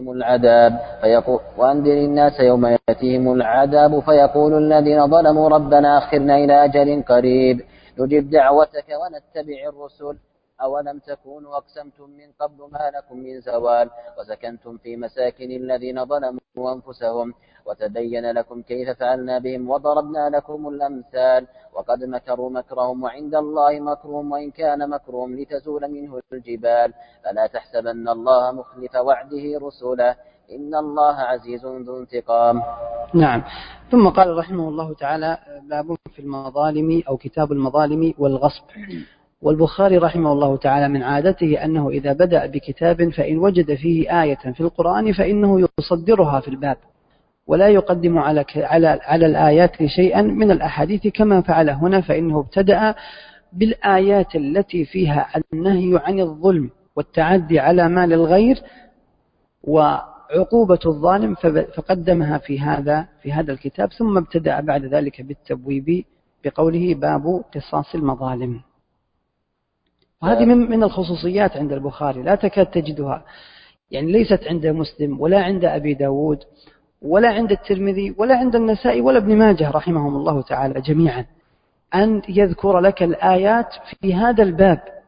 يأتيهم العذاب فيقول الذين ظلموا ربنا أخرنا إلى أجل قريب نجب دعوتك ونتبع الرسل أولم تكونوا أقسمتم من قبل ما لكم من زوال وسكنتم في مساكن الذين ظلموا أنفسهم وتبين لكم كيف فعلنا بهم وضربنا لكم الأمثال وقد مكروا مكرهم وعند الله مكرهم وإن كان مكرهم لتزول منه الجبال فلا تحسبن الله مخلف وعده رسله إن الله عزيز ذو انتقام. نعم. ثم قال رحمه الله تعالى باب في المظالم أو كتاب المظالم والغصب. والبخاري رحمه الله تعالى من عادته أنه إذا بدأ بكتاب فإن وجد فيه آية في القرآن فإنه يصدرها في الباب ولا يقدم على الآيات شيئا من الأحاديث كما فعل هنا، فإنه ابتدأ بالآيات التي فيها النهي عن الظلم والتعدي على مال الغير وعقوبة الظالم فقدمها في هذا الكتاب، ثم ابتدأ بعد ذلك بالتبويب بقوله باب قصاص المظالم. وهذه من الخصوصيات عند البخاري لا تكاد تجدها، يعني ليست عند مسلم ولا عند أبي داود ولا عند الترمذي ولا عند النسائي ولا ابن ماجه رحمهم الله تعالى جميعا، أن يذكر لك الآيات في هذا الباب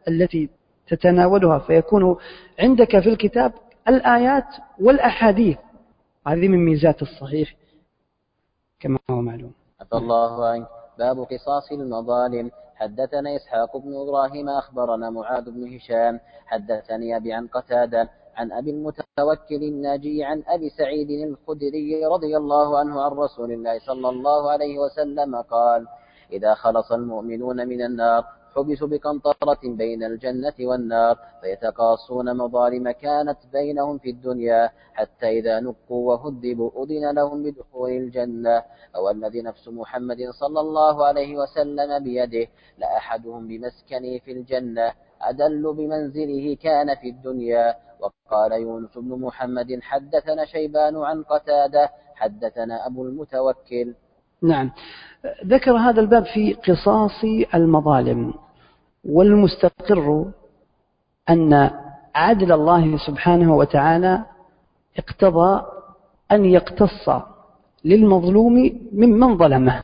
التي تتناولها، فيكون عندك في الكتاب الآيات والأحاديث. هذه من ميزات الصحيح كما هو معلوم. عفى الله عنك. باب قصاص المظالم. حدثنا إسحاق بن إبراهيم أخبرنا معاذ بن هشام حدثني أبي عن قتادة عن أبي المتوكل الناجي عن أبي سعيد الخدري رضي الله عنه عن رسول الله صلى الله عليه وسلم قال: إذا خلص المؤمنون من النار حبسوا بقنطرة بين الجنة والنار فيتقاصون مظالم كانت بينهم في الدنيا حتى إذا نقوا وهذبوا أذن لهم بدخول الجنة. أو الذي نفس محمد صلى الله عليه وسلم بيده لأحدهم بمسكنه في الجنة أدل بمنزله كان في الدنيا. وقال يونس بن محمد حدثنا شيبان عن قتادة حدثنا أبو المتوكل. نعم، ذكر هذا الباب في قصاص المظالم. والمستقر أن عدل الله سبحانه وتعالى اقتضى أن يقتص للمظلوم ممن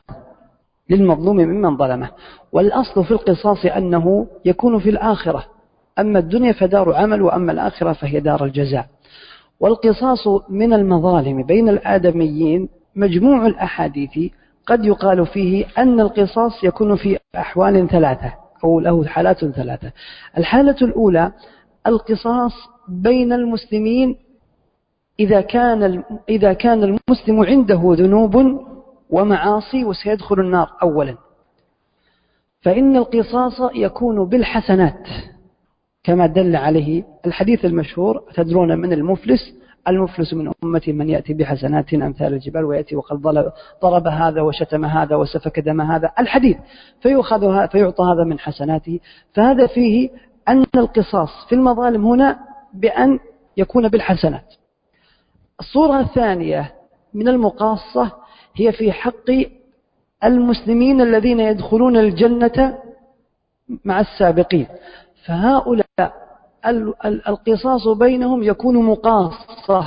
ظلمه، والأصل في القصاص أنه يكون في الآخرة، أما الدنيا فدار عمل وأما الآخرة فهي دار الجزاء. والقصاص من المظالم بين الآدميين مجموع الأحاديث قد يقال فيه أن القصاص يكون في أحوال ثلاثة أو له حالات ثلاثة. الحالة الأولى القصاص بين المسلمين إذا كان المسلم عنده ذنوب ومعاصي وسيدخل النار أولا، فإن القصاص يكون بالحسنات كما دل عليه الحديث المشهور: تدرون من المفلس؟ المفلس من أمتي من يأتي بحسنات أمثال الجبال ويأتي وقد ضرب هذا وشتم هذا وسفك دم هذا، الحديث، فيعطى هذا من حسناته. فهذا فيه أن القصاص في المظالم هنا بأن يكون بالحسنات. الصورة الثانية من المقاصة هي في حق المسلمين الذين يدخلون الجنة مع السابقين، فهؤلاء القصاص بينهم يكون مقاصة،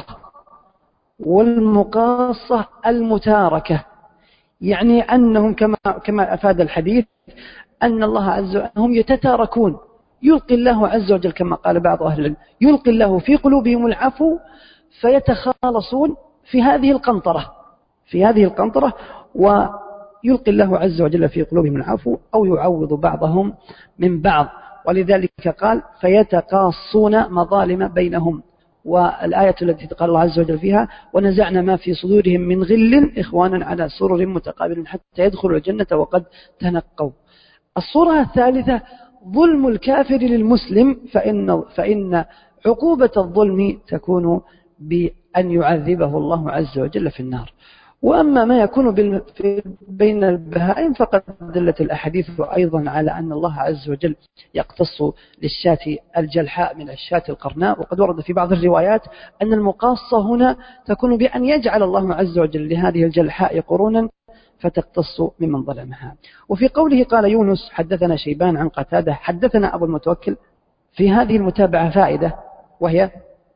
والمقاصة المتاركة، يعني أنهم كما أفاد الحديث أن الله عز وجل هم يتتاركون، يلقي الله عز وجل كما قال بعض أهل العلم يلقي الله في قلوبهم العفو فيتخالصون في هذه القنطرة ويلقي الله عز وجل في قلوبهم العفو أو يعوض بعضهم من بعض. ولذلك قال فيتقاصون مظالم بينهم. والآية التي قال الله عز وجل فيها: ونزعنا ما في صدورهم من غل إخوانا على سرر متقابل حتى يدخلوا الجنة وقد تنقوا. الصورة الثالثة ظلم الكافر للمسلم، فإن عقوبة الظلم تكون بأن يعذبه الله عز وجل في النار. وأما ما يكون بين البهائم فقد دلت الأحاديث أيضا على أن الله عز وجل يقتص للشاة الجلحاء من الشاة القرناء. وقد ورد في بعض الروايات أن المقاصة هنا تكون بأن يجعل الله عز وجل لهذه الجلحاء قرونا فتقتص ممن ظلمها. وفي قوله قال يونس حدثنا شيبان عن قتادة حدثنا أبو المتوكل، في هذه المتابعة فائدة، وهي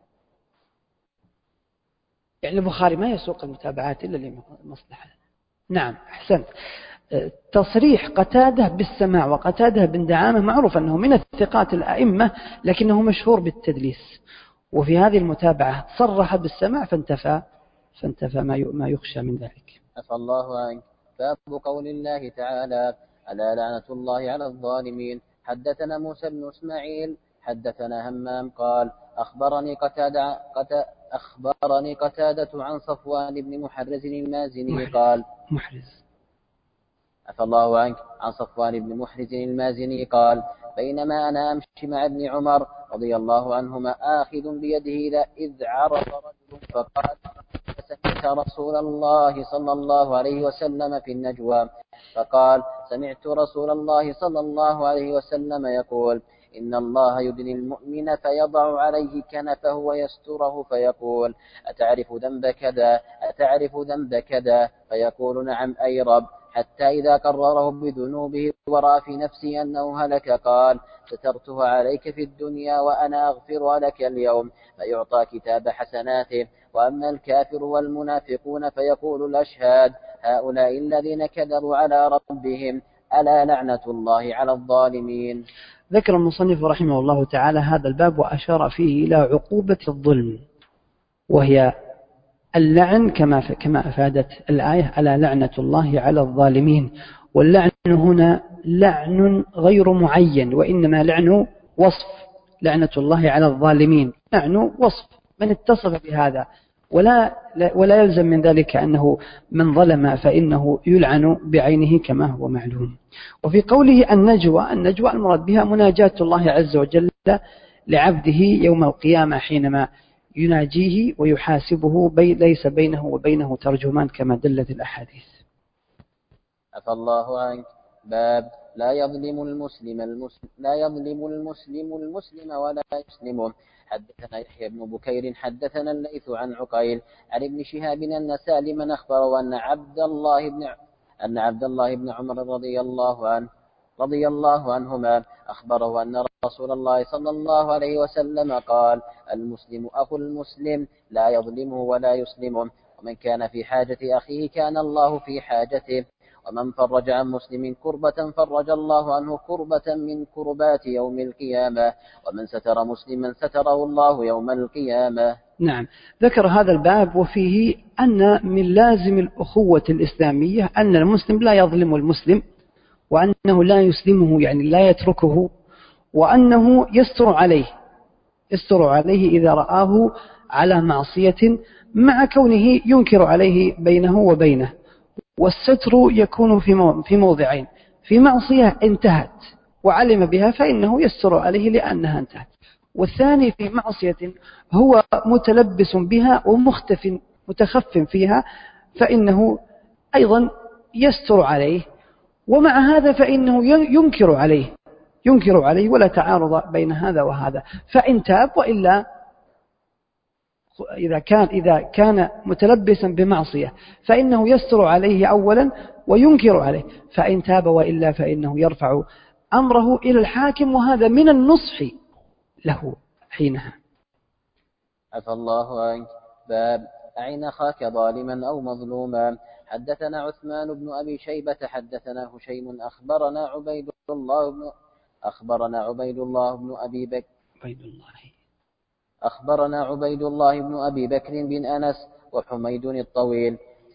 يعني البخاري ما يسوق المتابعات إلا لمصلحة. نعم، أحسنت. تصريح قتادة بالسماع، وقتادة بن دعامة معروف أنه من الثقات الأئمة لكنه مشهور بالتدليس، وفي هذه المتابعة صرح بالسماع فانتفى ما يخشى من ذلك. عفى الله عنك. باب قول الله تعالى: ألا لعنة الله على الظالمين. حدثنا موسى بن إسماعيل حدثنا همام قال: أخبرني قتادة عن صفوان بن محرز المازني قال: عفى الله عنك. عن صفوان بن محرز المازني قال: بينما أنا أمشي مع ابن عمر رضي الله عنهما آخذ بيده إذ عرض رجل فقال: سمعت رسول الله صلى الله عليه وسلم في النجوى، فقال: سمعت رسول الله صلى الله عليه وسلم يقول: إن الله يدني المؤمن فيضع عليه كنفه ويستره فيقول: أتعرف ذنب كذا؟ أتعرف ذنب كذا؟ فيقول: نعم أي رب. حتى إذا قرره بذنوبه ورأى في نفسه أنه هلك قال: سترتها عليك في الدنيا وأنا أغفرها لك اليوم، فيعطى كتاب حسناته. وأما الكافر والمنافقون فيقول الأشهاد: هؤلاء الذين كذبوا على ربهم ألا لعنة الله على الظالمين. ذكر المصنف رحمه الله تعالى هذا الباب وأشار فيه إلى عقوبة الظلم، وهي اللعن كما أفادت الآية ألا لعنة الله على الظالمين. واللعن هنا لعن غير معين، وإنما لعن وصف، لعنة الله على الظالمين لعن وصف من اتصف بهذا، ولا يلزم من ذلك أنه من ظلم فإنه يلعن بعينه كما هو معلوم. وفي قوله النجوى المراد بها مناجاة الله عز وجل لعبده يوم القيامة حينما يناجيه ويحاسبه ليس بينه وبينه ترجمان كما دلت الأحاديث. عفى الله عنك. باب لا يظلم المسلم ولا يسلمه. حدثنا يحيى بن بكير حدثنا الليث عن عقيل عن ابن شهاب أن سالما أخبره أن عبد الله بن عمر رضي الله عنهما أخبره أن رسول الله صلى الله عليه وسلم قال: المسلم أخو المسلم لا يظلمه ولا يسلمه، ومن كان في حاجة أخيه كان الله في حاجته، ومن فرج عن مسلم كربة فرج الله عنه كربة من كربات يوم القيامة، ومن ستر مسلما ستره الله يوم القيامة. نعم، ذكر هذا الباب وفيه أن من لازم الأخوة الإسلامية أن المسلم لا يظلم المسلم، وأنه لا يسلمه يعني لا يتركه، وأنه يستر عليه إذا رآه على معصية مع كونه ينكر عليه بينه وبينه. والستر يكون في موضعين: في معصية انتهت وعلم بها فإنه يستر عليه لأنها انتهت، والثاني في معصية هو متلبس بها متخف فيها فإنه أيضا يستر عليه، ومع هذا فإنه ينكر عليه ولا تعارض بين هذا وهذا، فإن تاب، وإلا إذا كان متلبسا بمعصية فإنه يستر عليه أولا وينكر عليه، فإن تاب وإلا فإنه يرفع أمره إلى الحاكم، وهذا من النصح له حينها. عفى الله عنك. باب أعن أخاك ظالما أو مظلوما. حدثنا عثمان بن أبي شيبة حدثنا هشيم أخبرنا عبيد الله بن أبي بكر بن أنس وحميد الطويل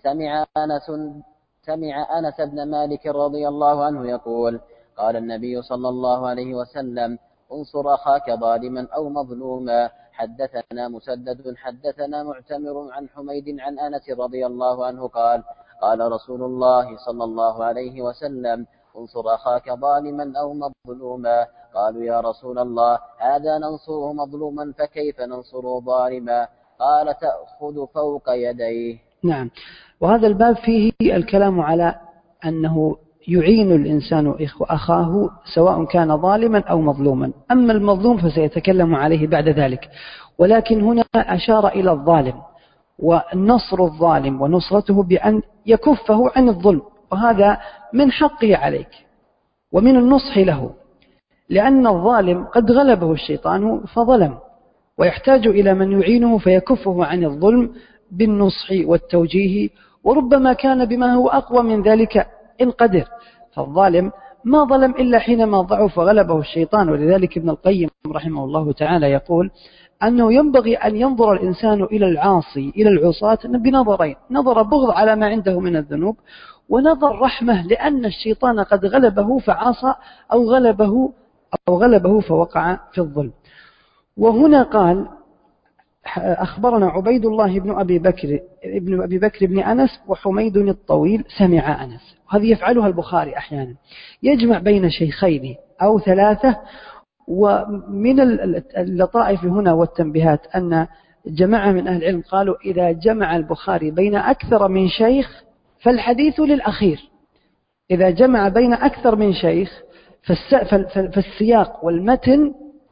سمع أنس بن مالك رضي الله عنه يقول: قال النبي صلى الله عليه وسلم: انصر أخاك ظالما أو مظلوما. حدثنا مسدد حدثنا معتمر عن حميد عن أنس رضي الله عنه قال: قال رسول الله صلى الله عليه وسلم: انصر أخاك ظالما أو مظلوما. قالوا: يا رسول الله، هذا ننصره مظلوما فكيف ننصره ظالما؟ قال: تأخذ فوق يديه. نعم، وهذا الباب فيه الكلام على أنه يعين الإنسان أخاه سواء كان ظالما أو مظلوما. أما المظلوم فسيتكلم عليه بعد ذلك، ولكن هنا أشار إلى الظالم ونصر الظالم ونصرته بأن يكفه عن الظلم، وهذا من حقه عليك ومن النصح له، لأن الظالم قد غلبه الشيطان فظلم، ويحتاج إلى من يعينه فيكفه عن الظلم بالنصح والتوجيه، وربما كان بما هو أقوى من ذلك إن قدر. فالظالم ما ظلم إلا حينما ضعف وغلبه الشيطان. ولذلك ابن القيم رحمه الله تعالى يقول أنه ينبغي أن ينظر الإنسان إلى العصاة بنظرين: نظر بغض على ما عنده من الذنوب، ونظر رحمة لأن الشيطان قد غلبه فعصى أو غلبه فوقع في الظلم. وهنا قال: أخبرنا عبيد الله بن أبي بكر بن أنس وحميد الطويل سمع أنس. وهذه يفعلها البخاري أحيانا، يجمع بين شيخين أو ثلاثة. ومن اللطائف هنا والتنبيهات أن جماعة من أهل العلم قالوا: إذا جمع البخاري بين أكثر من شيخ فالحديث للأخير. إذا جمع بين أكثر من شيخ فالسياق والمتن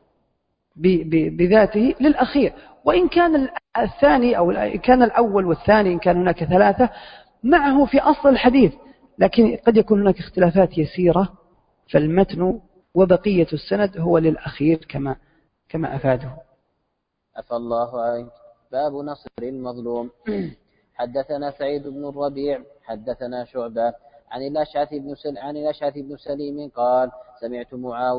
بذاته للأخير، وإن كان الثاني أو كان الأول والثاني إن كان هناك ثلاثة معه في أصل الحديث، لكن قد يكون هناك اختلافات يسيرة، فالمتن وبقية السند هو للأخير كما أفاده. عفى الله عنك. باب نصر المظلوم. حدثنا سعيد بن الربيع حدثنا شعبة عن الأشعث بن سليم قال سمعت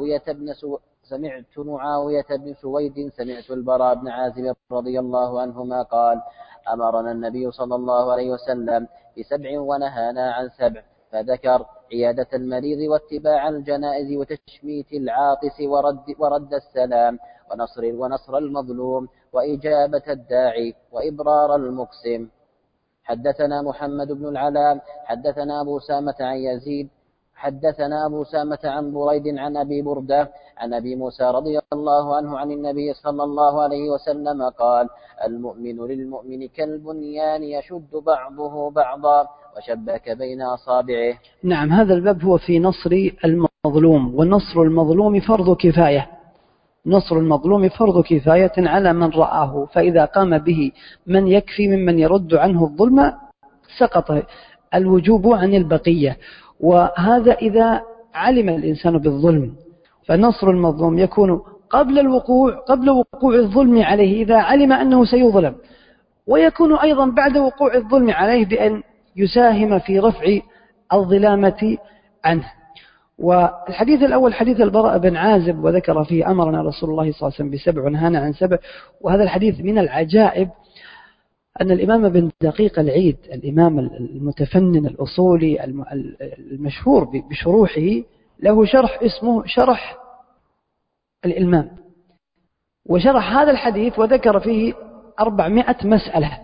معاوية بن سويد سمعت البراء بن عازب رضي الله عنهما قال أمرنا النبي صلى الله عليه وسلم ب7 ونهانا عن 7، فذكر عيادة المريض واتباع الجنائز وتشميت العاطس ورد السلام ونصر المظلوم وإجابة الداعي وإبرار المقسم. حدثنا محمد بن العلاء حدثنا أبو سامة عن يزيد حدثنا أبو سامة عن بريد عن أبي بردة عن أبي موسى رضي الله عنه عن النبي صلى الله عليه وسلم قال المؤمن للمؤمن كالبنيان يشد بعضه بعضا وشبك بين أصابعه. نعم، هذا الباب هو في نصر المظلوم، ونصر المظلوم فرض كفاية. نصر المظلوم فرض كفاية على من رآه، فإذا قام به من يكفي ممن يرد عنه الظلم سقط الوجوب عن البقية. وهذا إذا علم الإنسان بالظلم، فنصر المظلوم يكون قبل وقوع الظلم عليه إذا علم أنه سيظلم، ويكون أيضا بعد وقوع الظلم عليه بأن يساهم في رفع الظلامة عنه. والحديث الأول حديث البراء بن عازب وذكر فيه أمرنا رسول الله صلى الله عليه وسلم ب7 ونهانا عن 7. وهذا الحديث من العجائب أن الإمام بن دقيق العيد، الإمام المتفنن الأصولي المشهور بشروحه، له شرح اسمه شرح الإلمام، وشرح هذا الحديث وذكر فيه 400 مسألة.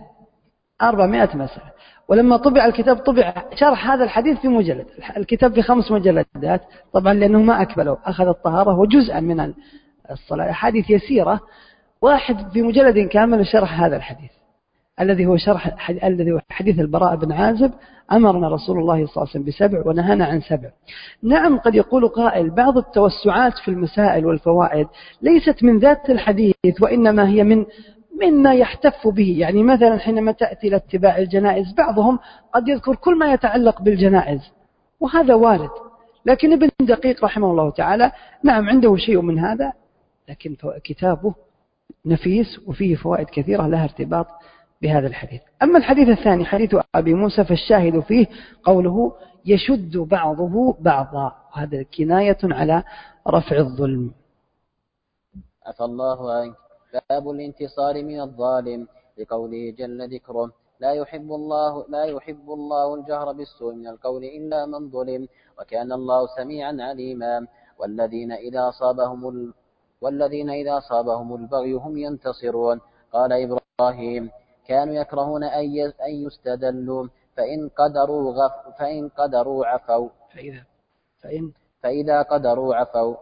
ولما طبع الكتاب طبع شرح هذا الحديث في مجلد، الكتاب في 5 مجلدات طبعا لأنه ما أكمله، أخذ الطهارة وجزءا من الصلاة، أحاديث يسيرة، واحد في مجلد كامل شرح هذا الحديث الذي هو حديث البراء بن عازب أمرنا رسول الله صلى الله عليه وسلم ب7 ونهانا عن 7. نعم، قد يقول قائل بعض التوسعات في المسائل والفوائد ليست من ذات الحديث، وإنما هي مما يحتف به. يعني مثلا حينما تأتي لاتباع الجنائز بعضهم قد يذكر كل ما يتعلق بالجنائز، وهذا وارد، لكن ابن دقيق رحمه الله تعالى نعم عنده شيء من هذا، لكن كتابه نفيس وفيه فوائد كثيرة لها ارتباط بهذا الحديث. أما الحديث الثاني حديث أبي موسى فالشاهد فيه قوله يشد بعضه بعضا، وهذا كناية على رفع الظلم. عفى الله عنك. باب الانتصار من الظالم لقوله جل ذكره لا يحب الله الجهر بالسوء من القول إلا من ظلم وكان الله سميعا عليما. والذين إذا أصابهم البغي هم ينتصرون. قال إبراهيم كانوا يكرهون أن يستدلوا فإن قدروا عفوا فإذا قدروا عفوا.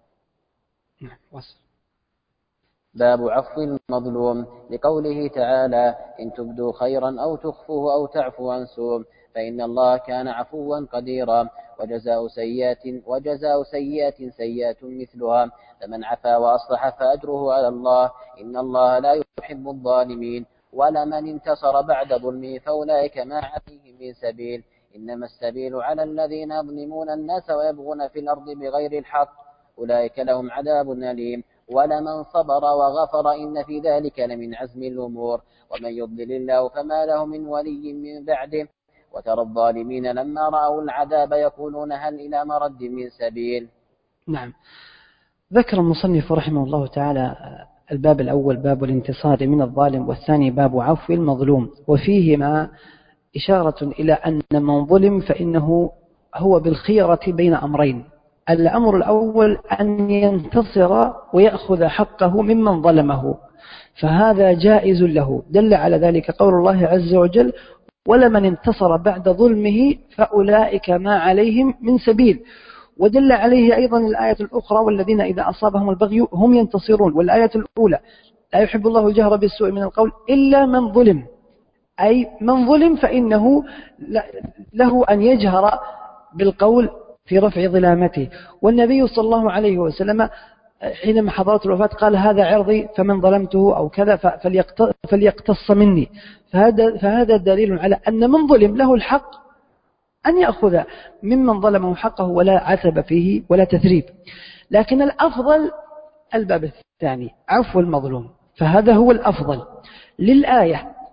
باب عفو المظلوم لقوله تعالى إن تبدوا خيرا أو تخفوه أو تعفو عن سوء فإن الله كان عفوا قديرا. وجزاء سيئة مثلها فمن عفا وأصلح فأجره على الله إن الله لا يحب الظالمين. ولمن انتصر بعد ظلمه فأولئك ما عليهم من سبيل إنما السبيل على الذين يظلمون الناس ويبغون في الأرض بغير الحق أولئك لهم عذاب أليم. ولمن صبر وغفر إن في ذلك لمن عزم الأمور. ومن يضلل الله فما له من ولي من بعده. وترى الظالمين لما رأوا العذاب يقولون هل إلى مرد من سبيل. نعم، ذكر المصنف رحمه الله تعالى الباب الأول باب الانتصار من الظالم، والثاني باب عفو المظلوم، وفيهما إشارة إلى أن من ظلم فإنه هو بالخيرة بين أمرين. الأمر الأول أن ينتصر ويأخذ حقه ممن ظلمه، فهذا جائز له. دل على ذلك قول الله عز وجل ولمن انتصر بعد ظلمه فأولئك ما عليهم من سبيل. ودل عليه أيضا الآية الأخرى والذين إذا أصابهم البغي هم ينتصرون. والآية الأولى لا يحب الله الجهر بالسوء من القول إلا من ظلم، أي من ظلم فإنه له أن يجهر بالقول في رفع ظلامته. والنبي صلى الله عليه وسلم حينما حضرت الوفاة قال هذا عرضي فمن ظلمته أو كذا فليقتص مني. فهذا دليل على أن من ظلم له الحق أن يأخذ ممن ظلمه حقه ولا عتب فيه ولا تثريب. لكن الأفضل الباب الثاني عفو المظلوم، فهذا هو الأفضل للآية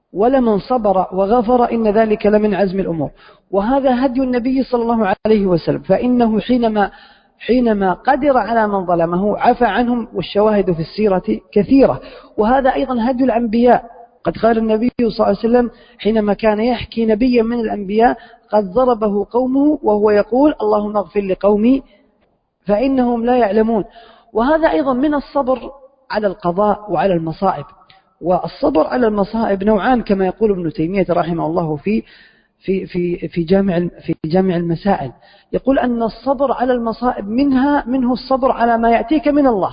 ولمن صبر وغفر إن ذلك لمن عزم الأمور. وهذا هدي النبي صلى الله عليه وسلم، فإنه حينما قدر على من ظلمه عفى عنهم، والشواهد في السيرة كثيرة. وهذا أيضا هدي الأنبياء. قد قال النبي صلى الله عليه وسلم حينما كان يحكي نبيا من الأنبياء: قد ضربه قومه وهو يقول اللهم اغفر لقومي فإنهم لا يعلمون. وهذا أيضا من الصبر على القضاء وعلى المصائب. والصبر على المصائب نوعان كما يقول ابن تيمية رحمه الله في جامع المسائل. يقول أن الصبر على المصائب منه الصبر على ما يأتيك من الله.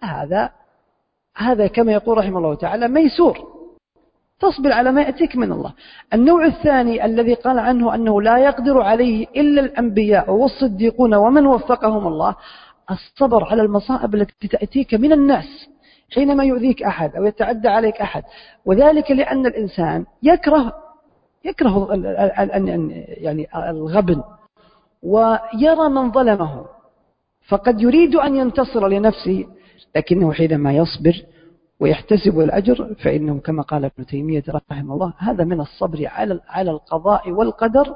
هذا كما يقول رحمه الله تعالى ميسور، تصبر على ما يأتيك من الله. النوع الثاني الذي قال عنه أنه لا يقدر عليه إلا الأنبياء والصديقون ومن وفقهم الله، الصبر على المصائب التي تأتيك من الناس حينما يؤذيك أحد أو يتعدى عليك أحد. وذلك لأن الإنسان يكره يعني الغبن، ويرى من ظلمه، فقد يريد أن ينتصر لنفسه، لكنه حينما يصبر ويحتسب الأجر فإنه كما قال ابن تيمية رحمه الله هذا من الصبر على القضاء والقدر.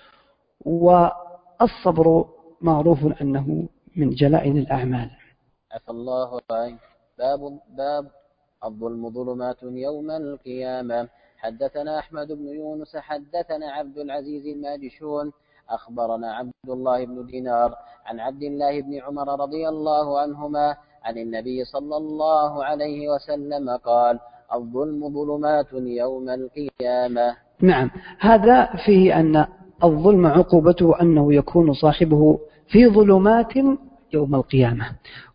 والصبر معروف أنه من جلائل الأعمال. عفى الله عنك. باب الظلم ظلمات يوم القيامة. حدثنا أحمد بن يونس حدثنا عبد العزيز الماجشون أخبرنا عبد الله بن دينار عن عبد الله بن عمر رضي الله عنهما عن النبي صلى الله عليه وسلم قال: الظلم ظلمات يوم القيامة. نعم، هذا فيه أن الظلم عقوبته أنه يكون صاحبه في ظلمات يوم القيامة.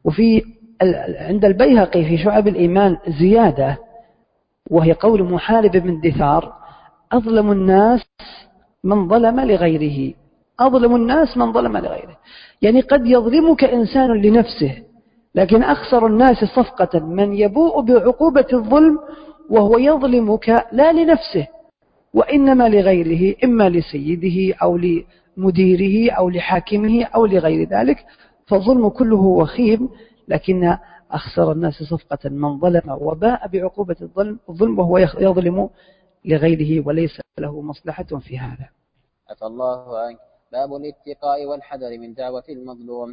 عند البيهقي في شعب الإيمان زيادة، وهي قول محارب بن دثار: أظلم الناس من ظلم لغيره. أظلم الناس من ظلم لغيره، يعني قد يظلمك إنسان لنفسه، لكن أخسر الناس صفقة من يبوء بعقوبة الظلم وهو يظلمك لا لنفسه وإنما لغيره، إما لسيده أو لمديره أو لحاكمه أو لغير ذلك. فالظلم كله وخيم، لكن أخسر الناس صفقة من ظلم وباء بعقوبة الظلم وهو يظلم لغيره وليس له مصلحة في هذا. عفى الله عنك. باب الاتقاء والحذر من دعوة المظلوم.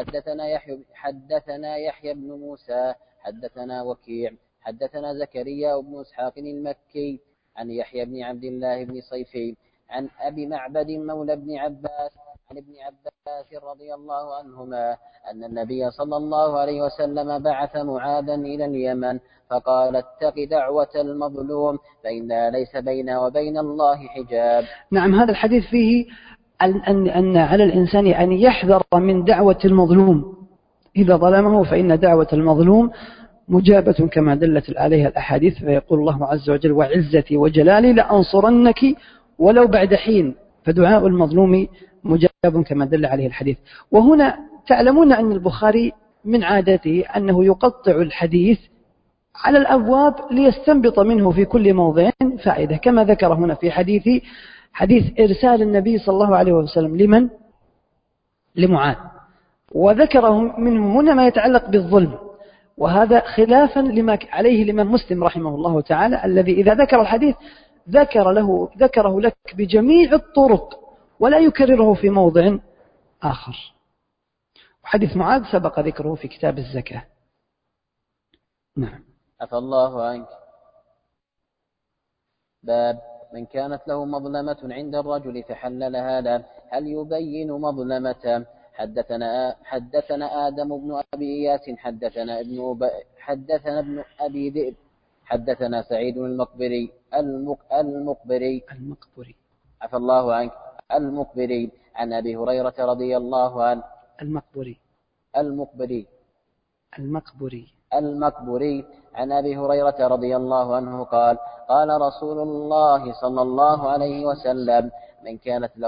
حدثنا يحيى بن موسى حدثنا وكيع حدثنا زكريا بن إسحاق المكي عن يحيى بن عبد الله بن صيفي عن أبي معبد مولى ابن عباس عن ابن عباس رضي الله عنهما أن النبي صلى الله عليه وسلم بعث معاذا إلى اليمن فقال: اتق دعوة المظلوم فإنها ليس بينها وبين الله حجاب. نعم، هذا الحديث فيه أن على الإنسان أن يحذر من دعوة المظلوم إذا ظلمه، فإن دعوة المظلوم مجابة كما دلت عليها الأحاديث. فيقول الله عز وجل: وعزتي وجلالي لأنصرنك ولو بعد حين. فدعاء المظلوم مجاب كما دل عليه الحديث. وهنا تعلمون أن البخاري من عادته أنه يقطع الحديث على الأبواب ليستنبط منه في كل موضع فائدة، كما ذكر هنا في حديث إرسال النبي صلى الله عليه وسلم لمن؟ لمعاذ. وذكره منه هنا ما يتعلق بالظلم، وهذا خلافا لما عليه الإمام مسلم رحمه الله تعالى، الذي إذا ذكر الحديث ذكره لك بجميع الطرق ولا يكرره في موضع آخر. وحديث معاذ سبق ذكره في كتاب الزكاة. نعم. عفى الله عنك. باب من كانت له مظلمة عند الرجل فحللها له هل يبين مظلمته؟ حدثنا آدم بن أبي إياس حدثنا ابن أبي ذئب حدثنا سعيد المقبري عفى الله عنك المقبري عن أبي هريرة رضي الله عنه المقبري عن أبي هريرة رضي الله عنه قال: قال رسول الله صلى الله عليه وسلم: من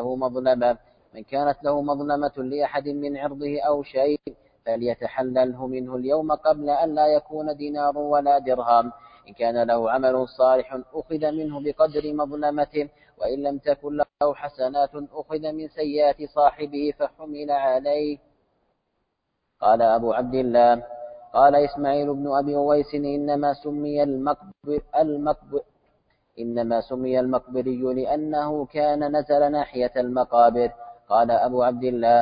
كانت له مظلمة لأحد من عرضه أو شيء فليتحلله منه اليوم قبل أن لا يكون دينار ولا درهم. إن كان له عمل صالح أخذ منه بقدر مظلمته، وإن لم تكن له حسنات أخذ من سيئات صاحبه فحمل عليه. قال أبو عبد الله: قال إسماعيل بن أبي أويس: إنما إنما سمي المقبري لأنه كان نزل ناحية المقابر. قال أبو عبد الله: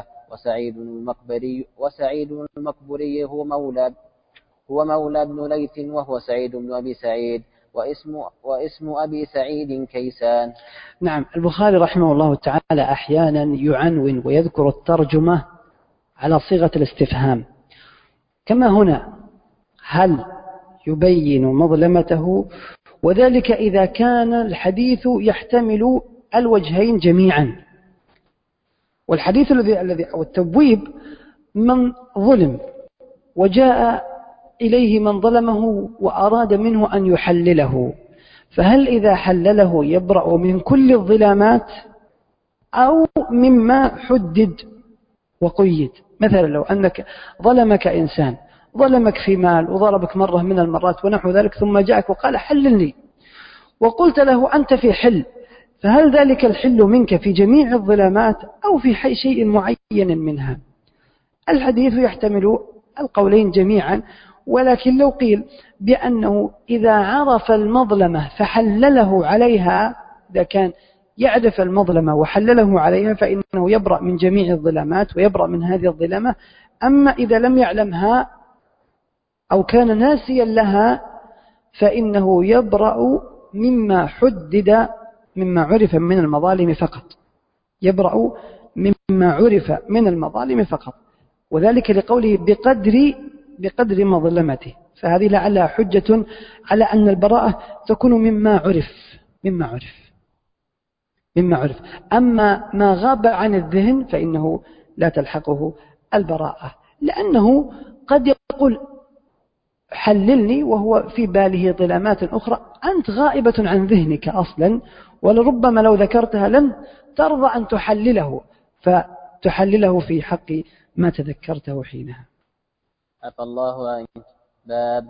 وسعيد المقبري هو مولى ابن ليث، وهو سعيد بن أبي سعيد، واسم أبي سعيد كيسان. نعم. البخاري رحمه الله تعالى أحيانا يعنون ويذكر الترجمة على صيغة الاستفهام، كما هنا: هل يبين مظلمته؟ وذلك إذا كان الحديث يحتمل الوجهين جميعا. والحديث الذي أو التبويب من ظلم وجاء إليه من ظلمه وأراد منه أن يحلله، فهل إذا حلله يبرأ من كل الظلامات أو مما حدد وقيد؟ مثلا لو أنك ظلمك إنسان، ظلمك في مال وضربك مرة من المرات ونحو ذلك، ثم جاءك وقال: حللني، وقلت له: أنت في حل، فهل ذلك الحل منك في جميع الظلامات أو في شيء معين منها؟ الحديث يحتمل القولين جميعا، ولكن لو قيل بأنه إذا عرف المظلمة فحلله عليها، إذا كان يعرف المظلمة وحلله عليها فإنه يبرأ من جميع الظلامات ويبرأ من هذه الظلامة. أما إذا لم يعلمها أو كان ناسيا لها فإنه يبرأ مما حدد، مما عرف من المظالم فقط، يبرأ مما عرف من المظالم فقط، وذلك لقوله بقدر مظلمته، فهذه لعلها حجة على أن البراءة تكون مما عرف. أما ما غاب عن الذهن فإنه لا تلحقه البراءة، لأنه قد يقول: حللني، وهو في باله ظلامات أخرى أنت غائبة عن ذهنك أصلا، ولربما لو ذكرتها لن ترضى أن فتحلله في حق ما تذكرته حينها. عفى الله عنك. باب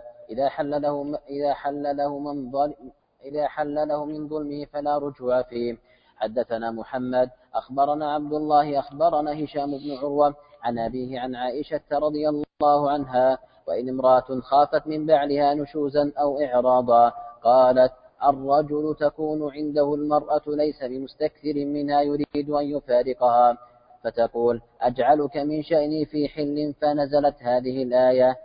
إذا حلله من ظلمه فلا رجوع فيه. حدثنا محمد أخبرنا عبد الله أخبرنا هشام بن عروة عن أبيه عن عائشة رضي الله عنها: وإن امرأة خافت من بعلها نشوزا أو إعراضا قالت: الرجل تكون عنده المرأة ليس بمستكثر منها يريد أن يفارقها، فتقول: أجعلك من شأني في حل، فنزلت هذه الآية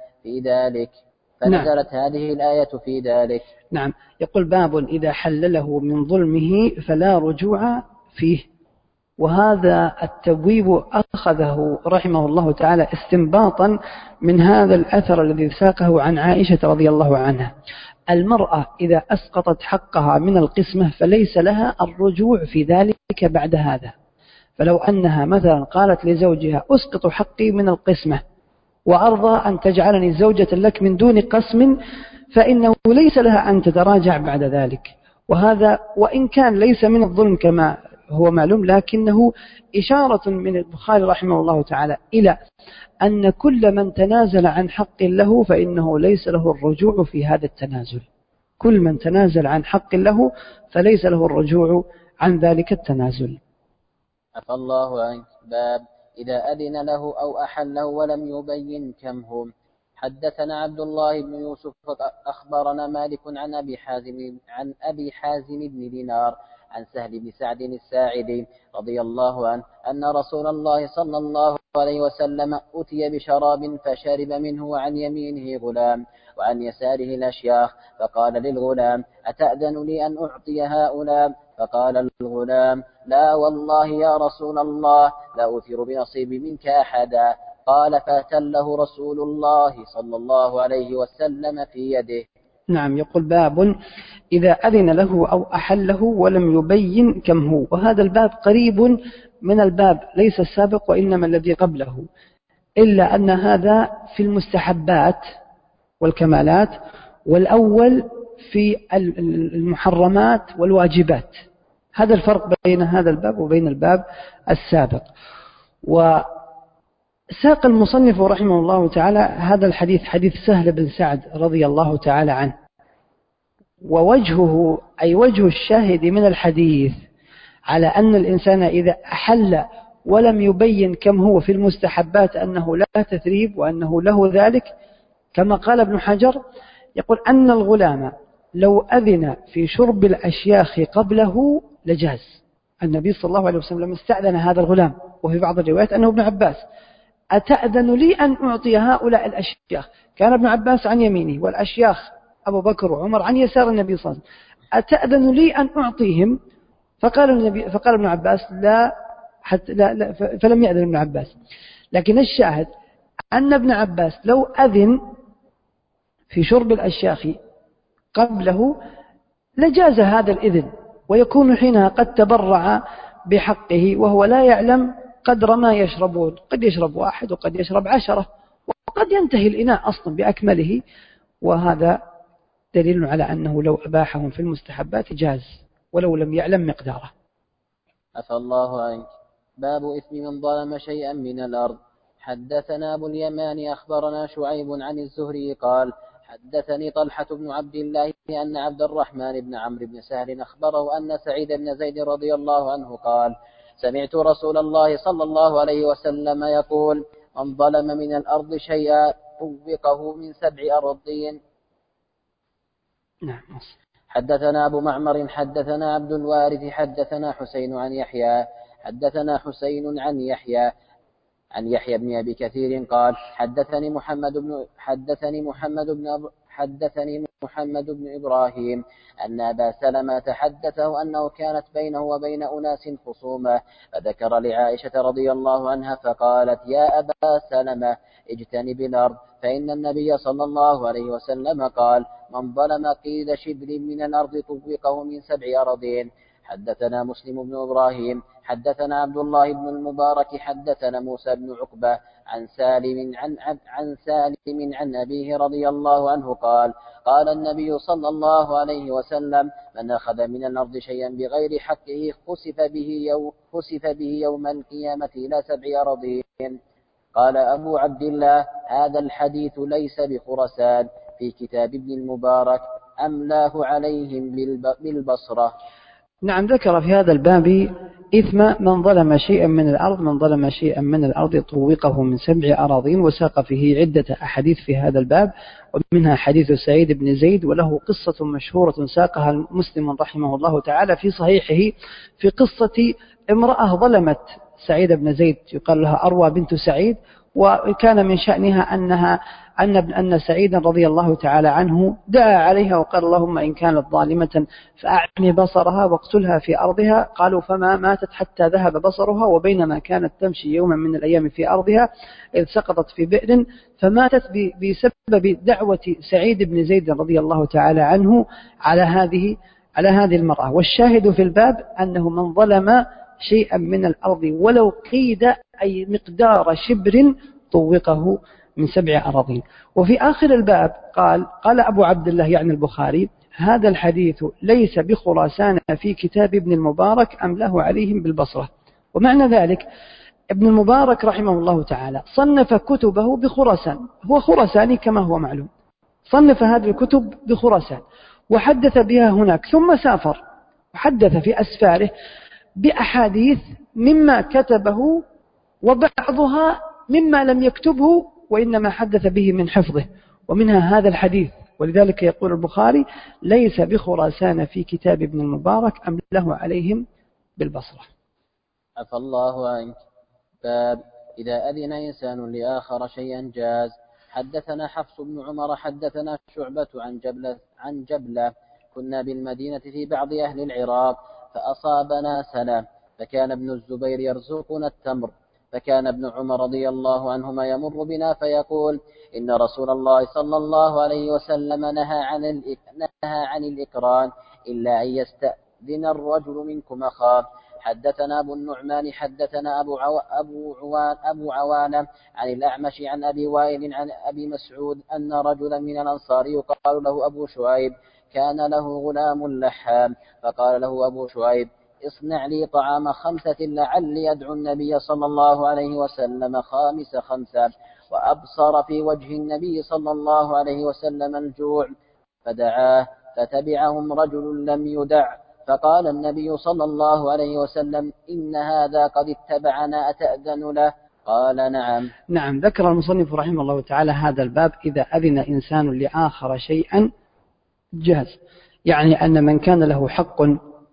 في ذلك. نعم. يقول: باب إذا حلله من ظلمه فلا رجوع فيه. وهذا التبويب أخذه رحمه الله تعالى استنباطا من هذا الأثر الذي ساقه عن عائشة رضي الله عنها: المرأة إذا أسقطت حقها من القسمة فليس لها الرجوع في ذلك بعد هذا. فلو أنها مثلا قالت لزوجها: أسقط حقي من القسمة وأرضى أن تجعلني زوجة لك من دون قسم، فإنه ليس لها أن تتراجع بعد ذلك. وهذا وإن كان ليس من الظلم كما هو معلوم، لكنه إشارة من البخاري رحمه الله تعالى إلى أن كل من تنازل عن حق له فإنه ليس له الرجوع في هذا التنازل. كل من تنازل عن حق له فليس له الرجوع عن ذلك التنازل. عفى الله عنك. باب إذا أذن له أو أحله ولم يبين كم هم. حدثنا عبد الله بن يوسف أخبرنا مالك عن أبي حازم بن دينار عن سهل بن سعد الساعدي رضي الله عنه أن رسول الله صلى الله عليه وسلم أتي بشراب فشرب منه، وعن يمينه غلام وعن يساره الأشياخ، فقال للغلام: أتأذن لي أن أعطي هؤلاء؟ فقال الغلام: لا والله يا رسول الله، لا أثر بنصيبي منك أحدا. قال: فأتله رسول الله صلى الله عليه وسلم في يده. نعم. يقول: باب إذا أذن له أو أحله ولم يبين كم هو. وهذا الباب قريب من الباب ليس السابق وإنما الذي قبله، إلا أن هذا في المستحبات والكمالات، والأول في المحرمات والواجبات. هذا الفرق بين هذا الباب وبين الباب السابق. وساق المصنف رحمه الله تعالى هذا الحديث، حديث سهل بن سعد رضي الله تعالى عنه، ووجهه أي وجه الشاهد من الحديث على أن الإنسان إذا أحل ولم يبين كم هو في المستحبات أنه لا تثريب وأنه له ذلك، كما قال ابن حجر، يقول أن الغلام لو أذن في شرب الأشياخ قبله لجاز. النبي صلى الله عليه وسلم استأذن هذا الغلام، وفي بعض الروايات أنه ابن عباس: أتأذن لي أن أعطي هؤلاء الأشياخ؟ كان ابن عباس عن يمينه والأشياخ أبو بكر وعمر عن يسار النبي صلى الله عليه وسلم. أتأذن لي أن أعطيهم؟ فقال ابن عباس: لا, لا فلم يأذن ابن عباس. لكن الشاهد أن ابن عباس لو أذن في شرب الأشياخ قبله لجاز هذا الإذن، ويكون حينها قد تبرع بحقه وهو لا يعلم قدر ما يشربون. قد يشرب 1 وقد يشرب 10، وقد ينتهي الإناء أصلا بأكمله، وهذا دليل على أنه لو أباحهم في المستحبات جاز ولو لم يعلم مقداره. عفى الله عنك. باب إثم من ظلم شيئا من الأرض. حدثنا أبو اليمان أخبرنا شعيب عن الزهري قال: حدثني طلحة بن عبد الله أن عبد الرحمن بن عمرو بن سهل أخبره أن سعيد بن زيد رضي الله عنه قال: سمعت رسول الله صلى الله عليه وسلم يقول: من ظلم من الأرض شيئا طوقه من 7 أراضين. نعم. حدثنا أبو معمر حدثنا عبد الوارث حدثنا حسين عن يحيى حدثنا حسين عن يحيى بن أبي كثير قال: حدثني محمد بن إبراهيم أن أبا سلمة حدثه أنه كانت بينه وبين أناس خصومة، فذكر لعائشة رضي الله عنها فقالت: يا أبا سلمة اجتنب الأرض، فإن النبي صلى الله عليه وسلم قال: من ظلم قيد شبر من الأرض طوقه من 7 أراضين. حدثنا مسلم بن إبراهيم حدثنا عبد الله بن المبارك حدثنا موسى بن عقبة عن سالم عن أبيه رضي الله عنه قال: قال النبي صلى الله عليه وسلم: من أخذ من الأرض شيئا بغير حقه خسف به يوم القيامة إلى 7 أراضين. قال أبو عبد الله: هذا الحديث ليس بخرسان في كتاب ابن المبارك، أملاه عليهم بالبصرة. نعم. ذكر في هذا الباب إثم من ظلم شيئا من الأرض. من ظلم شيئا من الأرض طوقه من 7 أراضين، وساق فيه عدة أحاديث في هذا الباب، ومنها حديث سعيد بن زيد، وله قصة مشهورة ساقها مسلم رحمه الله تعالى في صحيحه في قصة امرأة ظلمت سعيد بن زيد، يقال لها أروى بنت سعيد، وكان من شأنها أن سعيدا رضي الله تعالى عنه دعا عليها وقال: اللهم إن كانت ظالمة فأعمي بصرها واقتلها في أرضها. قالوا: فما ماتت حتى ذهب بصرها، وبينما كانت تمشي يوما من الأيام في أرضها إذ سقطت في بئر فماتت بسبب دعوة سعيد بن زيد رضي الله تعالى عنه على هذه المرأة. والشاهد في الباب أنه من ظلم شيئا من الأرض ولو قيد أي مقدار شبر طوقه من 7 أراضين. وفي آخر الباب قال أبو عبد الله يعني البخاري: هذا الحديث ليس بخراسان في كتاب ابن المبارك، أملاه عليهم بالبصرة. ومعنى ذلك ابن المبارك رحمه الله تعالى صنف كتبه بخراسان، هو خراساني كما هو معلوم، صنف هذه الكتب بخراسان وحدث بها هناك، ثم سافر وحدث في أسفاره بأحاديث مما كتبه وبعضها مما لم يكتبه وإنما حدث به من حفظه، ومنها هذا الحديث. ولذلك يقول البخاري: ليس بخراسان في كتاب ابن المبارك، أملاه عليهم بالبصرة. عفى الله عنك. باب إذا أذن إنسان لآخر شيئا جاز. حدثنا حفص بن عمر حدثنا شعبة عن جبلة كنا بالمدينة في بعض أهل العراق فأصابنا سنة، فكان ابن الزبير يرزقنا التمر، فكان ابن عمر رضي الله عنهما يمر بنا فيقول: إن رسول الله صلى الله عليه وسلم نهى عن الإكران إلا أن يستأذن الرجل منكم أخاه. حدثنا أبو النعمان حدثنا أبو عوانة عن الأعمش عن أبي وائل عن أبي مسعود أن رجلا من الأنصار يقال له أبو شعيب كان له غلام لحام، فقال له أبو شعيب: اصنع لي طعام 5 لعلي أدعو النبي صلى الله عليه وسلم خامس 5. وأبصر في وجه النبي صلى الله عليه وسلم الجوع فدعاه، فتبعهم رجل لم يدع، فقال النبي صلى الله عليه وسلم: إن هذا قد اتبعنا، أتأذن له؟ قال: نعم. نعم. ذكر المصنف رحمه الله تعالى هذا الباب: إذا أذن إنسان لآخر شيئا جاز، يعني أن من كان له حق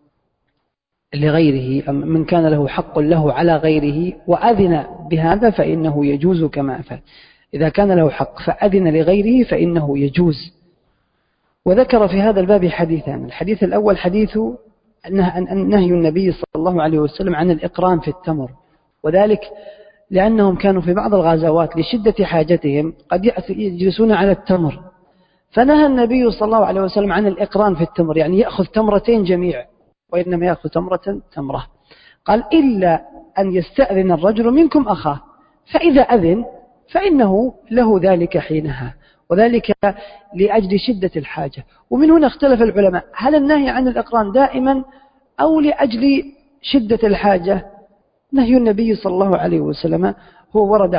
لغيره، من كان له حق له على غيره وأذن بهذا فإنه يجوز كما أفعل. إذا كان له حق فأذن لغيره فإنه يجوز. وذكر في هذا الباب حديثان. الحديث الأول حديث نهي النبي صلى الله عليه وسلم عن الإقران في التمر، وذلك لأنهم كانوا في بعض الغزوات لشدة حاجتهم قد يجلسون على التمر، فنهى النبي صلى الله عليه وسلم عن الإقران في التمر، يعني يأخذ تمرتين جميع، وإنما يأخذ تمرة. قال إلا أن يستأذن الرجل منكم أخاه، فإذا أذن فإنه له ذلك حينها، وذلك لأجل شدة الحاجة. ومن هنا اختلف العلماء، هل النهي عن الإقران دائما أو لأجل شدة الحاجة؟ نهي النبي صلى الله عليه وسلم هو ورد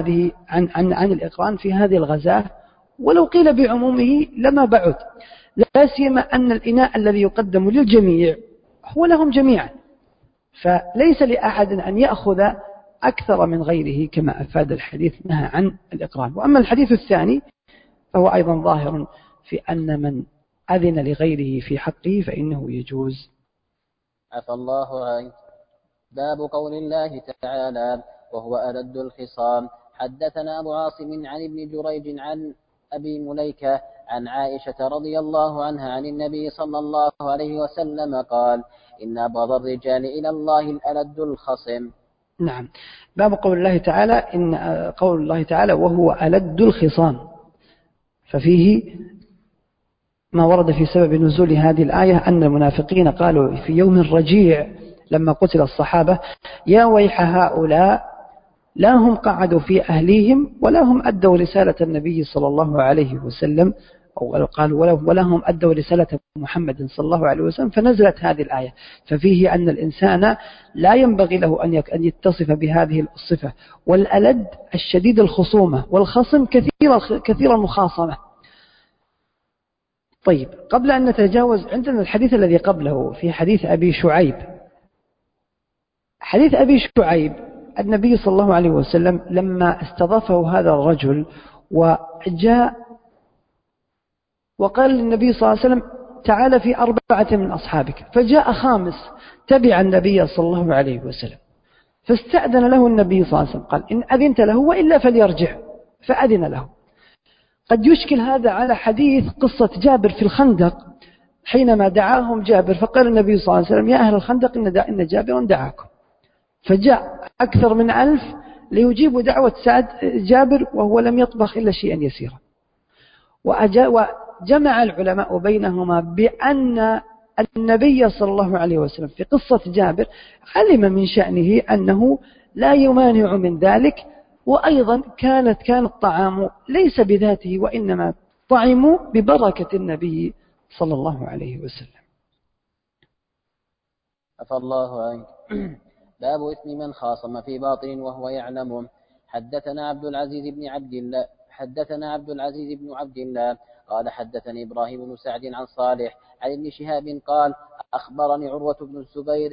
عن الإقران في هذه الغزاة، ولو قيل بعمومه لما بعد، لا سيما أن الإناء الذي يقدم للجميع هو لهم جميعا، فليس لأحد أن يأخذ أكثر من غيره كما أفاد الحديث نهى عن الإقران. وأما الحديث الثاني فهو أيضا ظاهر في أن من أذن لغيره في حقه فإنه يجوز. عفى الله عنك. باب قول الله تعالى: وهو ألد الخصام. حدثنا أبو عاصم عن ابن جريج عن أبي مليكة عن عائشة رضي الله عنها عن النبي صلى الله عليه وسلم قال: إن أبغض الرجال إلى الله الألد الخصم. نعم. باب قول الله تعالى، إن قول الله تعالى وهو ألد الخصام، ففيه ما ورد في سبب نزول هذه الآية أن المنافقين قالوا في يوم الرجيع لما قتل الصحابة: يا ويح هؤلاء لا هم قعدوا في أهليهم ولا هم أدوا رسالة النبي صلى الله عليه وسلم، أو قالوا ولا هم أدوا رسالة محمد صلى الله عليه وسلم. فنزلت هذه الآية، ففيه أن الإنسان لا ينبغي له أن يتصف بهذه الصفة. والألد الشديد الخصومة، والخصم كثير المخاصمة. طيب، قبل أن نتجاوز عندنا الحديث الذي قبله في حديث أبي شعيب. حديث أبي شعيب النبي صلى الله عليه وسلم لما استضافه هذا الرجل وجاء وقال للنبي صلى الله عليه وسلم: تعال في 4 من أصحابك، فجاء خامس تبع النبي صلى الله عليه وسلم، فاستأذن له النبي صلى الله عليه وسلم، قال: إن أذنت له وإلا فليرجع، فأذن له. قد يشكل هذا على حديث قصة جابر في الخندق حينما دعاهم جابر، فقال النبي صلى الله عليه وسلم: يا أهل الخندق إن جابرا دعاكم، فجاء أكثر من 1000 ليجيبوا دعوة جابر وهو لم يطبخ إلا شيئا يسيرا. وجمع العلماء بينهما بأن النبي صلى الله عليه وسلم في قصة جابر علم من شأنه أنه لا يمانع من ذلك، وأيضا كان الطعام ليس بذاته، وإنما طعموا ببركة النبي صلى الله عليه وسلم. عفى الله عنك. باب إثم من خاصم في باطل وهو يعلم. حدثنا عبد العزيز بن عبد الله قال: حدثني إبراهيم بن سعد عن صالح عن ابن شهاب قال: أخبرني عروة بن الزبير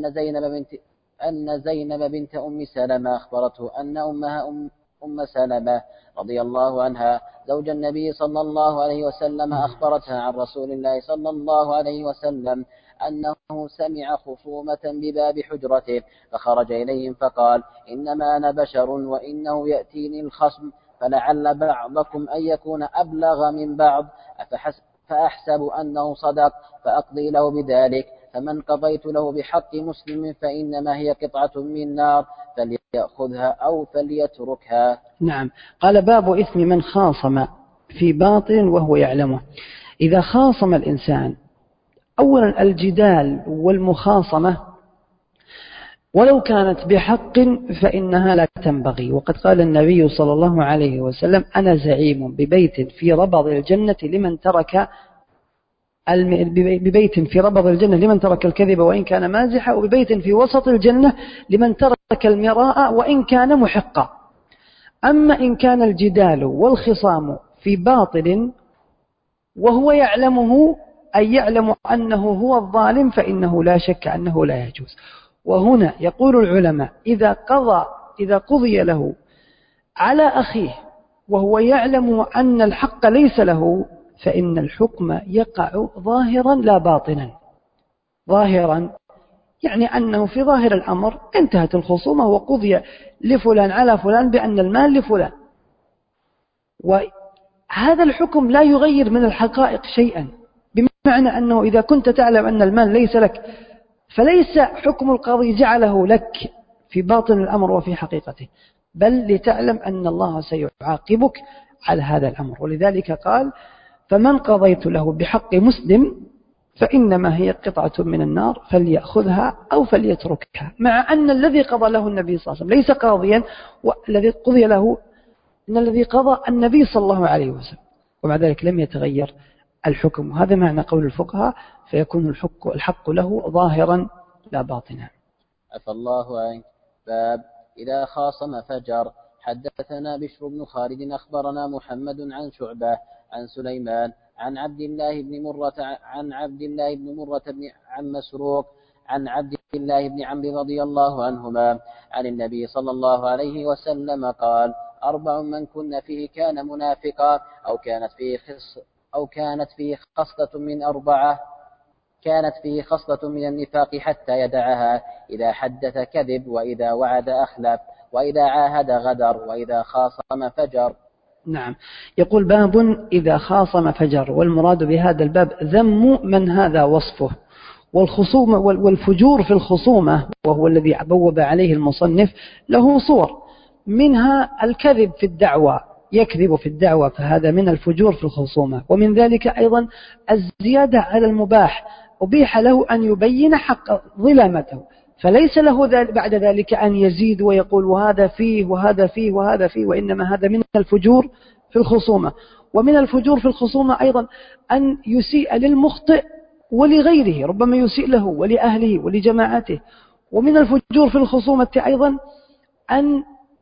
أن زينب بنت أم سلمة أخبرته أن أمها أم سلمة رضي الله عنها زوج النبي صلى الله عليه وسلم أخبرتها عن رسول الله صلى الله عليه وسلم أنه سمع خصومة بباب حجرته، فخرج إليهم فقال: إنما أنا بشر وإنه يأتيني الخصم، فلعل بعضكم أن يكون أبلغ من بعض، فأحسب أنه صدق فأقضي له بذلك، فمن قضيت له بحق مسلم فإنما هي قطعة من نار، فليأخذها أو فليتركها. نعم. قال: باب إثم من خاصم في باطل وهو يعلمه. إذا خاصم الإنسان، أولا الجدال والمخاصمة ولو كانت بحق فإنها لا تنبغي، وقد قال النبي صلى الله عليه وسلم: أنا زعيم ببيت في ربض الجنة لمن ترك الكذب وإن كان مازحا، وببيت في وسط الجنة لمن ترك المراء وإن كان محقا. أما إن كان الجدال والخصام في باطل وهو يعلمه، أي يعلم أنه هو الظالم، فإنه لا شك أنه لا يجوز. وهنا يقول العلماء: إذا قضي له على أخيه وهو يعلم أن الحق ليس له، فإن الحكم يقع ظاهرا لا باطنا. ظاهرا يعني أنه في ظاهر الأمر انتهت الخصومة وقضي لفلان على فلان بأن المال لفلان، وهذا الحكم لا يغير من الحقائق شيئا، بمعنى أنه إذا كنت تعلم أن المال ليس لك فليس حكم القاضي جعله لك في باطن الأمر وفي حقيقته، بل لتعلم أن الله سيعاقبك على هذا الأمر. ولذلك قال: فمن قضيت له بحق مسلم فإنما هي قطعة من النار فليأخذها أو فليتركها، مع أن الذي قضى له النبي صلى الله عليه وسلم ليس قاضيا، والذي قضي له إن الذي قضى النبي صلى الله عليه وسلم، ومع ذلك لم يتغير الحكم. وهذا معنى قول الفقهاء: فيكون الحق له ظاهرا لا باطنا. عفى الله عنك. باب إذا خاصم فجر. حدثنا بشر بن خالد أخبرنا محمد عن شعبة عن سليمان عن عبد الله بن مرة عن مسروق عن عبد الله بن عمرو رضي الله عنهما عن النبي صلى الله عليه وسلم قال: 4 من كن فيه كان منافقا أو كانت فيه خصلة من النفاق حتى يدعها: إذا حدث كذب، وإذا وعد أخلف، وإذا عاهد غدر، وإذا خاصم فجر. نعم. يقول: باب إذا خاصم فجر. والمراد بهذا الباب ذم من هذا وصفه. والخصومة والفجور في الخصومة، وهو الذي بوب عليه المصنف، له صور، منها الكذب في الدعوة، يكذب في الدعوة، فهذا من الفجور في الخصومة. ومن ذلك أيضا الزيادة على المباح، أبيح له أن يبين حق ظلامته، فليس له بعد ذلك أن يزيد ويقول وهذا فيه وهذا فيه وهذا فيه، وإنما هذا من الفجور في الخصومة. ومن الفجور في الخصومة أيضا أن يسيء للمخطئ ولغيره، ربما يسيء له ولأهله ولجماعته. ومن الفجور في الخصومة أيضا أن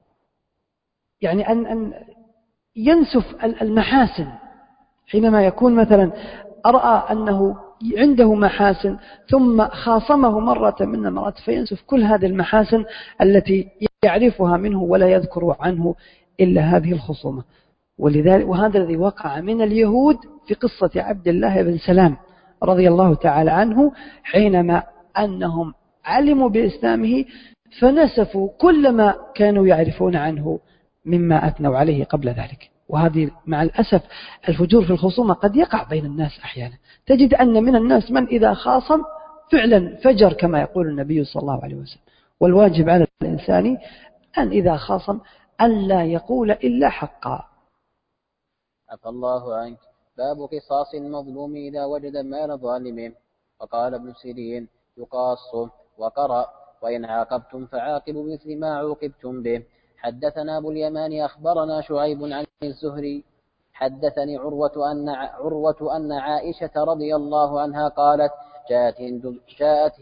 ينسف المحاسن، حينما يكون مثلا أرأى أنه عنده محاسن ثم خاصمه مرة من المرات، فينسف كل هذه المحاسن التي يعرفها منه ولا يذكر عنه إلا هذه الخصومة. وهذا الذي وقع من اليهود في قصة عبد الله بن سلام رضي الله تعالى عنه، حينما أنهم علموا بإسلامه فنسفوا كل ما كانوا يعرفون عنه مما أثنوا عليه قبل ذلك. وهذه مع الأسف الفجور في الخصومة قد يقع بين الناس أحيانا. تجد أن من الناس من إذا خاصم فعلا فجر كما يقول النبي صلى الله عليه وسلم. والواجب على الإنسان أن إذا خاصم أن لا يقول إلا حقا. عفى الله عنك. باب قصاص المظلوم إذا وجد مال ظالمه. وقال ابن سيرين: يقاص. وقرأ: وإن عاقبتم فعاقبوا مثل ما عوقبتم به. حدثنا أبو اليمان أخبرنا شعيب عن الزهري حدثني عروة أن عائشة رضي الله عنها قالت: جاءت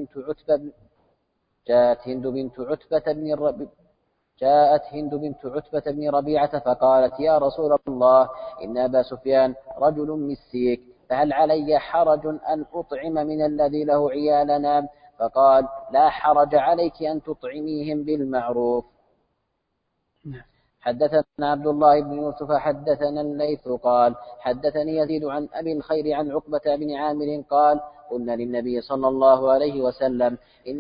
هند بنت عتبة بن ربيعة فقالت: يا رسول الله، إن أبا سفيان رجل مسيك، فهل علي حرج أن أطعم من الذي له عيالنا؟ فقال: لا حرج عليك أن تطعميهم بالمعروف. حدثنا عبد الله بن يوسف حدثنا الليث قال: حدثني يزيد عن أبي الخير عن عقبة بن عامر قال: قلنا للنبي صلى الله عليه وسلم: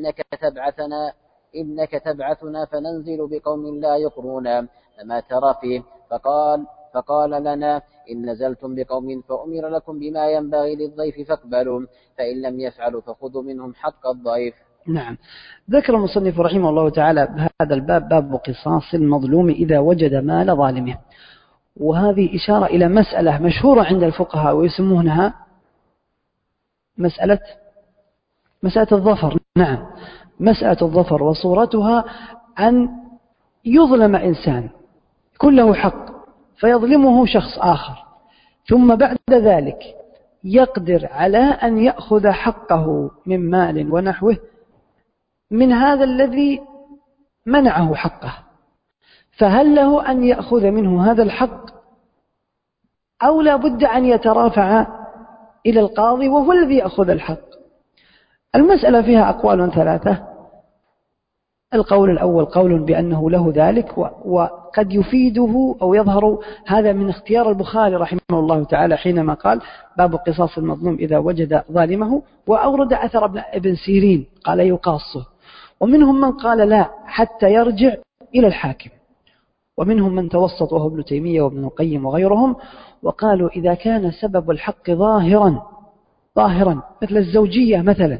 إنك تبعثنا فننزل بقوم لا يقرونا، فما ترى فيه؟ فقال لنا: إن نزلتم بقوم فأمر لكم بما ينبغي للضيف فاقبلوا، فإن لم يفعلوا فخذوا منهم حق الضيف. نعم. ذكر المصنف رحمه الله تعالى بهذا الباب باب قصاص المظلوم إذا وجد مال ظالمه. وهذه إشارة إلى مسألة مشهورة عند الفقهاء ويسمونها مسألة الظفر. نعم، مسألة الظفر. وصورتها أن يظلم إنسان يكون له حق فيظلمه شخص آخر، ثم بعد ذلك يقدر على أن يأخذ حقه من مال ونحوه من هذا الذي منعه حقه، فهل له أن يأخذ منه هذا الحق أو لا بد أن يترافع إلى القاضي وهو الذي يأخذ الحق؟ المسألة فيها أقوال ثلاثة. القول الأول قول بأنه له ذلك، وقد يفيده أو يظهر هذا من اختيار البخاري رحمه الله تعالى حينما قال باب قصاص المظلوم إذا وجد ظالمه، وأورد أثر ابن سيرين قال يقاصه. ومنهم من قال لا حتى يرجع إلى الحاكم، ومنهم من توسط وهو ابن تيمية وابن القيم وغيرهم، وقالوا إذا كان سبب الحق ظاهرا مثل الزوجية مثلا،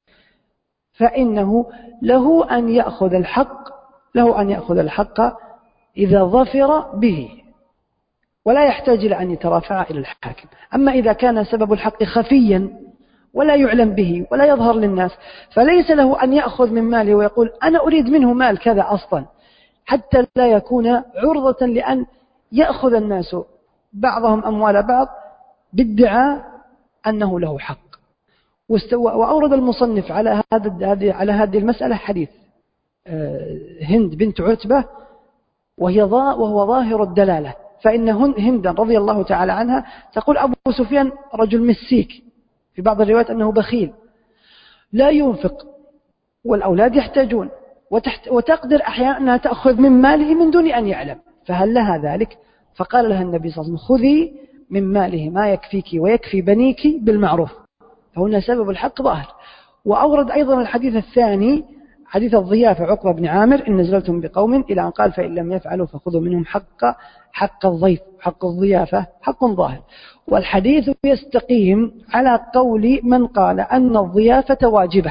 فإنه له أن يأخذ الحق إذا ظفر به، ولا يحتاج إلى أن يترافع إلى الحاكم. أما إذا كان سبب الحق خفيا ولا يعلم به ولا يظهر للناس، فليس له أن يأخذ من ماله ويقول أنا أريد منه مال كذا أصلا، حتى لا يكون عرضة لأن يأخذ الناس بعضهم أموال بعض بادعاء أنه له حق. وأورد المصنف على هذه المسألة حديث هند بنت عتبة وهو ظاهر الدلالة، فإن هندا رضي الله تعالى عنها تقول أبو سفيان رجل مسيك، في بعض الروايات أنه بخيل لا ينفق والأولاد يحتاجون، وتقدر أحيانا أنها تأخذ من ماله من دون أن يعلم، فهل لها ذلك؟ فقال لها النبي صلى الله عليه وسلم خذي من ماله ما يكفيك ويكفي بنيك بالمعروف، فهنا سبب الحق ظاهر. وأورد أيضا الحديث الثاني حديث الضيافة عقبة بن عامر إن نزلتم بقوم إلى أن قال فإن لم يفعلوا فخذوا منهم حق الضيف، حق الضيافة حق ظاهر. والحديث يستقيم على قول من قال أن الضيافة واجبة،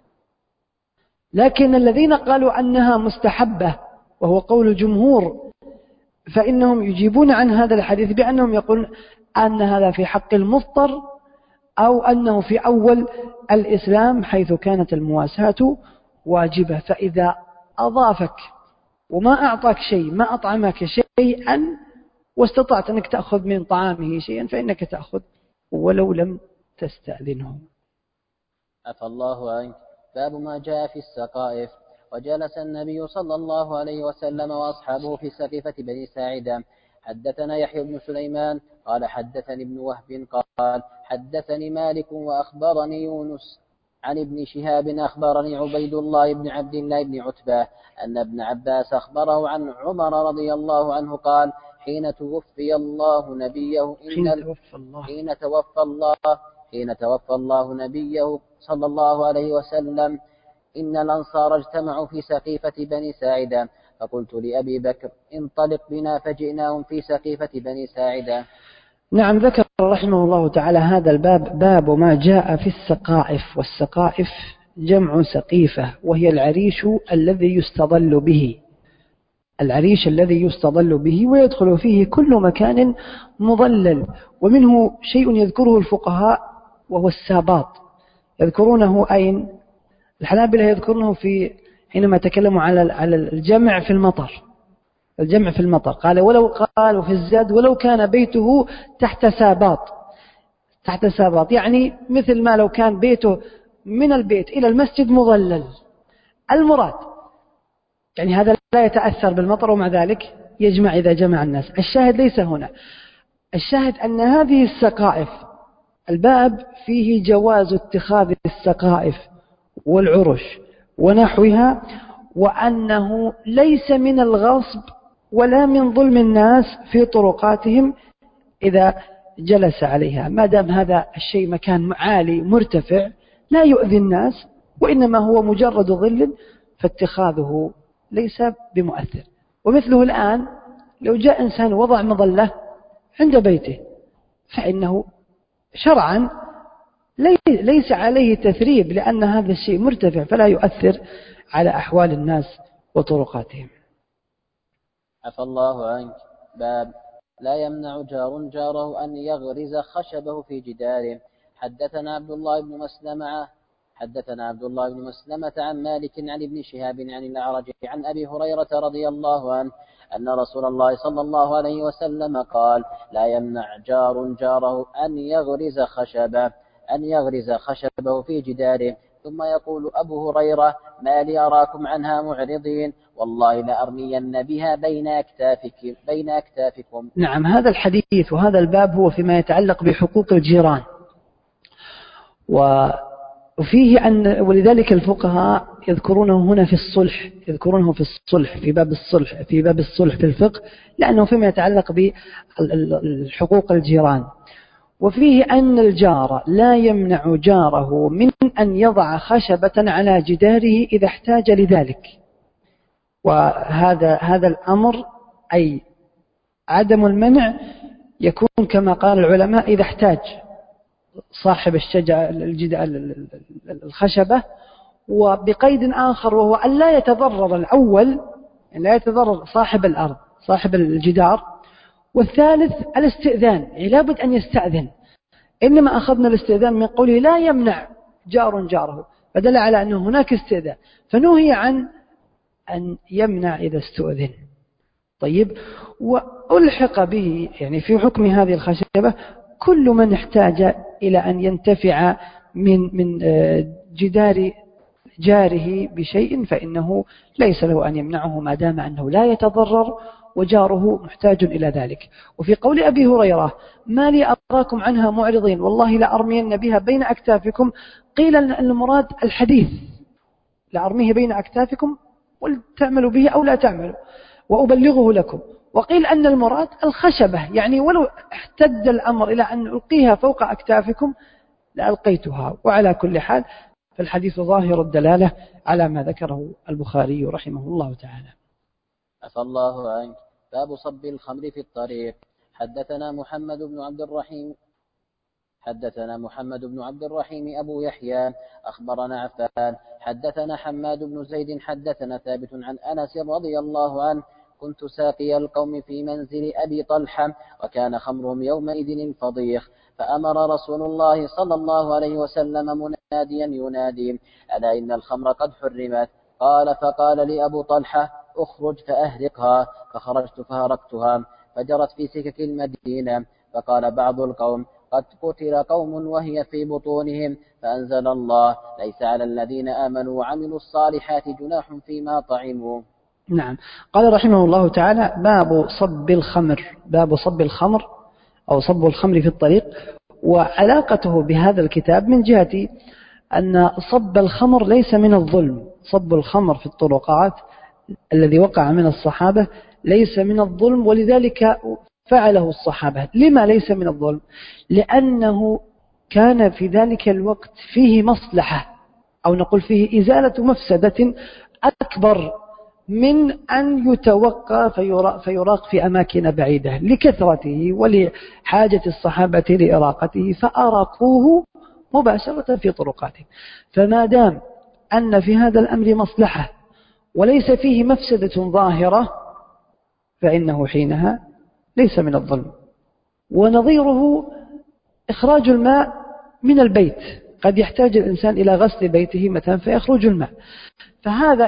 لكن الذين قالوا أنها مستحبة وهو قول الجمهور فإنهم يجيبون عن هذا الحديث بأنهم يقولون أن هذا في حق المضطر، أو أنه في أول الإسلام حيث كانت المواساة واجبة، فإذا أضافك وما أعطاك شيء، ما أطعمك شيئا واستطعت أنك تأخذ من طعامه شيئا فإنك تأخذ ولو لم تستأذنه. عفى الله عنك. باب ما جاء في السقائف. وجلس النبي صلى الله عليه وسلم وأصحابه في سقيفة بني ساعدة. حدثنا يحيى بن سليمان قال حدثني ابن وهب قال حدثني مالك وأخبرني يونس عن ابن شهاب أخبرني عبيد الله بن عبد الله بن عتبة أن ابن عباس أخبره عن عمر رضي الله عنه قال حين توفي الله نبيه حين توفى الله نبيه صلى الله عليه وسلم إن الأنصار اجتمعوا في سقيفة بني ساعدة، فقلت لأبي بكر انطلق بنا، فجئناهم في سقيفة بني ساعدة. نعم، ذكر رحمه الله تعالى هذا الباب باب ما جاء في السقائف. والسقائف جمع سقيفة، وهي العريش الذي يستظل به ويدخل فيه كل مكان مظلل. ومنه شيء يذكره الفقهاء وهو الساباط، يذكرونه أين؟ الحنابلة يذكرونه في حينما تكلموا على الجمع في المطر قال ولو قالوا في الزاد ولو كان بيته تحت ساباط، يعني مثل ما لو كان بيته من البيت إلى المسجد مظلل. المراد يعني هذا لا يتأثر بالمطر ومع ذلك يجمع إذا جمع الناس. الشاهد ليس هنا، الشاهد أن هذه السقائف الباب فيه جواز اتخاذ السقائف والعرش ونحوها، وأنه ليس من الغصب ولا من ظلم الناس في طرقاتهم إذا جلس عليها، ما دام هذا الشيء مكان عالي مرتفع لا يؤذي الناس وإنما هو مجرد ظل، فاتخاذه ليس بمؤثر. ومثله الآن لو جاء إنسان وضع مظلة عند بيته فإنه شرعا ليس عليه تثريب، لأن هذا الشيء مرتفع فلا يؤثر على أحوال الناس وطرقاتهم. عفى الله عنك. باب لا يمنع جار جاره أن يغرز خشبه في جداره. حدثنا عبد الله بن مسلمة عن مالك عن ابن شهاب عن الأعرج عن أبي هريرة رضي الله عنه أن رسول الله صلى الله عليه وسلم قال لا يمنع جار جاره أن يغرز خشبه في جداره. ثم يقول أبو هريرة ما لي أراكم عنها معرضين، والله لأرمين بها بين أكتافكم. نعم، هذا الحديث وهذا الباب هو فيما يتعلق بحقوق الجيران. وفيه ولذلك الفقهاء يذكرونه هنا في الصلح، يذكرونه في الصلح، في باب الصلح في الفقه، لأنه فيما يتعلق بالحقوق الجيران. وفيه أن الجار لا يمنع جاره من أن يضع خشبة على جداره إذا احتاج لذلك. وهذا الأمر أي عدم المنع يكون كما قال العلماء إذا احتاج صاحب الخشبة، وبقيد آخر وهو أن لا يتضرر الأول، لا يتضرر صاحب الأرض صاحب الجدار، والثالث الاستئذان، لابد أن يستأذن. إنما أخذنا الاستئذان من قوله لا يمنع جار جاره، فدل على أنه هناك استئذان، فنهي عن أن يمنع إذا استؤذن. طيب، وألحق به يعني في حكم هذه الخشبة كل من احتاج إلى أن ينتفع من جدار جاره بشيء فإنه ليس له أن يمنعه ما دام أنه لا يتضرر وجاره محتاج إلى ذلك. وفي قول أبي هريرة ما لي أراكم عنها معرضين والله لأرمين بها بين أكتافكم، قيل المراد الحديث لأرميه بين أكتافكم ولتعملوا به أو لا تعملوا وأبلغه لكم، وقيل أن المراد الخشبة، يعني ولو احتد الأمر إلى أن ألقيها فوق أكتافكم لألقيتها. وعلى كل حال فالحديث ظاهر الدلالة على ما ذكره البخاري رحمه الله تعالى. عفى الله عنك. باب صب الخمر في الطريق. حدثنا محمد بن عبد الرحيم أبو يحيى أخبرنا عفان حدثنا حماد بن زيد حدثنا ثابت عن أنس رضي الله عنه كنت ساقي القوم في منزل أبي طلحة وكان خمرهم يومئذ الفضيخ، فأمر رسول الله صلى الله عليه وسلم مناديا ينادي ألا إن الخمر قد حرمت. فقال لي أبو طلحة أخرج فأهرقها، فخرجت فهرقتها فجرت في سكك المدينة. فقال بعض القوم قد قتل قوم وهي في بطونهم، فأنزل الله ليس على الذين آمنوا وعملوا الصالحات جناح فيما طعموا. نعم. قال رحمه الله تعالى باب صب الخمر أو صب الخمر في الطريق. وعلاقته بهذا الكتاب من جهة أن صب الخمر ليس من الظلم، صب الخمر في الطرقات الذي وقع من الصحابة ليس من الظلم، ولذلك فعله الصحابة. لما ليس من الظلم؟ لأنه كان في ذلك الوقت فيه مصلحة أو نقول فيه إزالة مفسدة أكبر من أن يتوقع فيراق في أماكن بعيدة لكثرته ولحاجة الصحابة لإراقته، فأراقوه مباشرة في طرقاتهم. فما دام أن في هذا الأمر مصلحة وليس فيه مفسدة ظاهرة فإنه حينها ليس من الظلم. ونظيره إخراج الماء من البيت، قد يحتاج الإنسان إلى غسل بيته مثلا فيخرج الماء، فهذا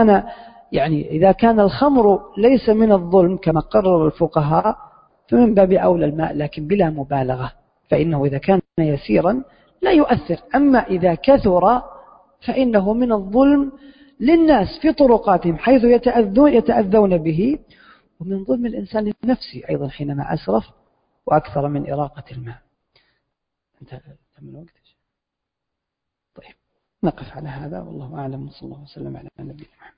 إذا كان الخمر ليس من الظلم كما قرر الفقهاء فمن باب أولى الماء، لكن بلا مبالغة، فإنه إذا كان يسيرا لا يؤثر. أما إذا كثر فإنه من الظلم للناس في طرقاتهم حيث يتأذون به، ومن ظلم الإنسان لنفسه أيضا حينما أسرف وأكثر من إراقة الماء. انتهى من الوقت. طيب نقف على هذا والله أعلم، صلى الله وسلم على نبينا محمد.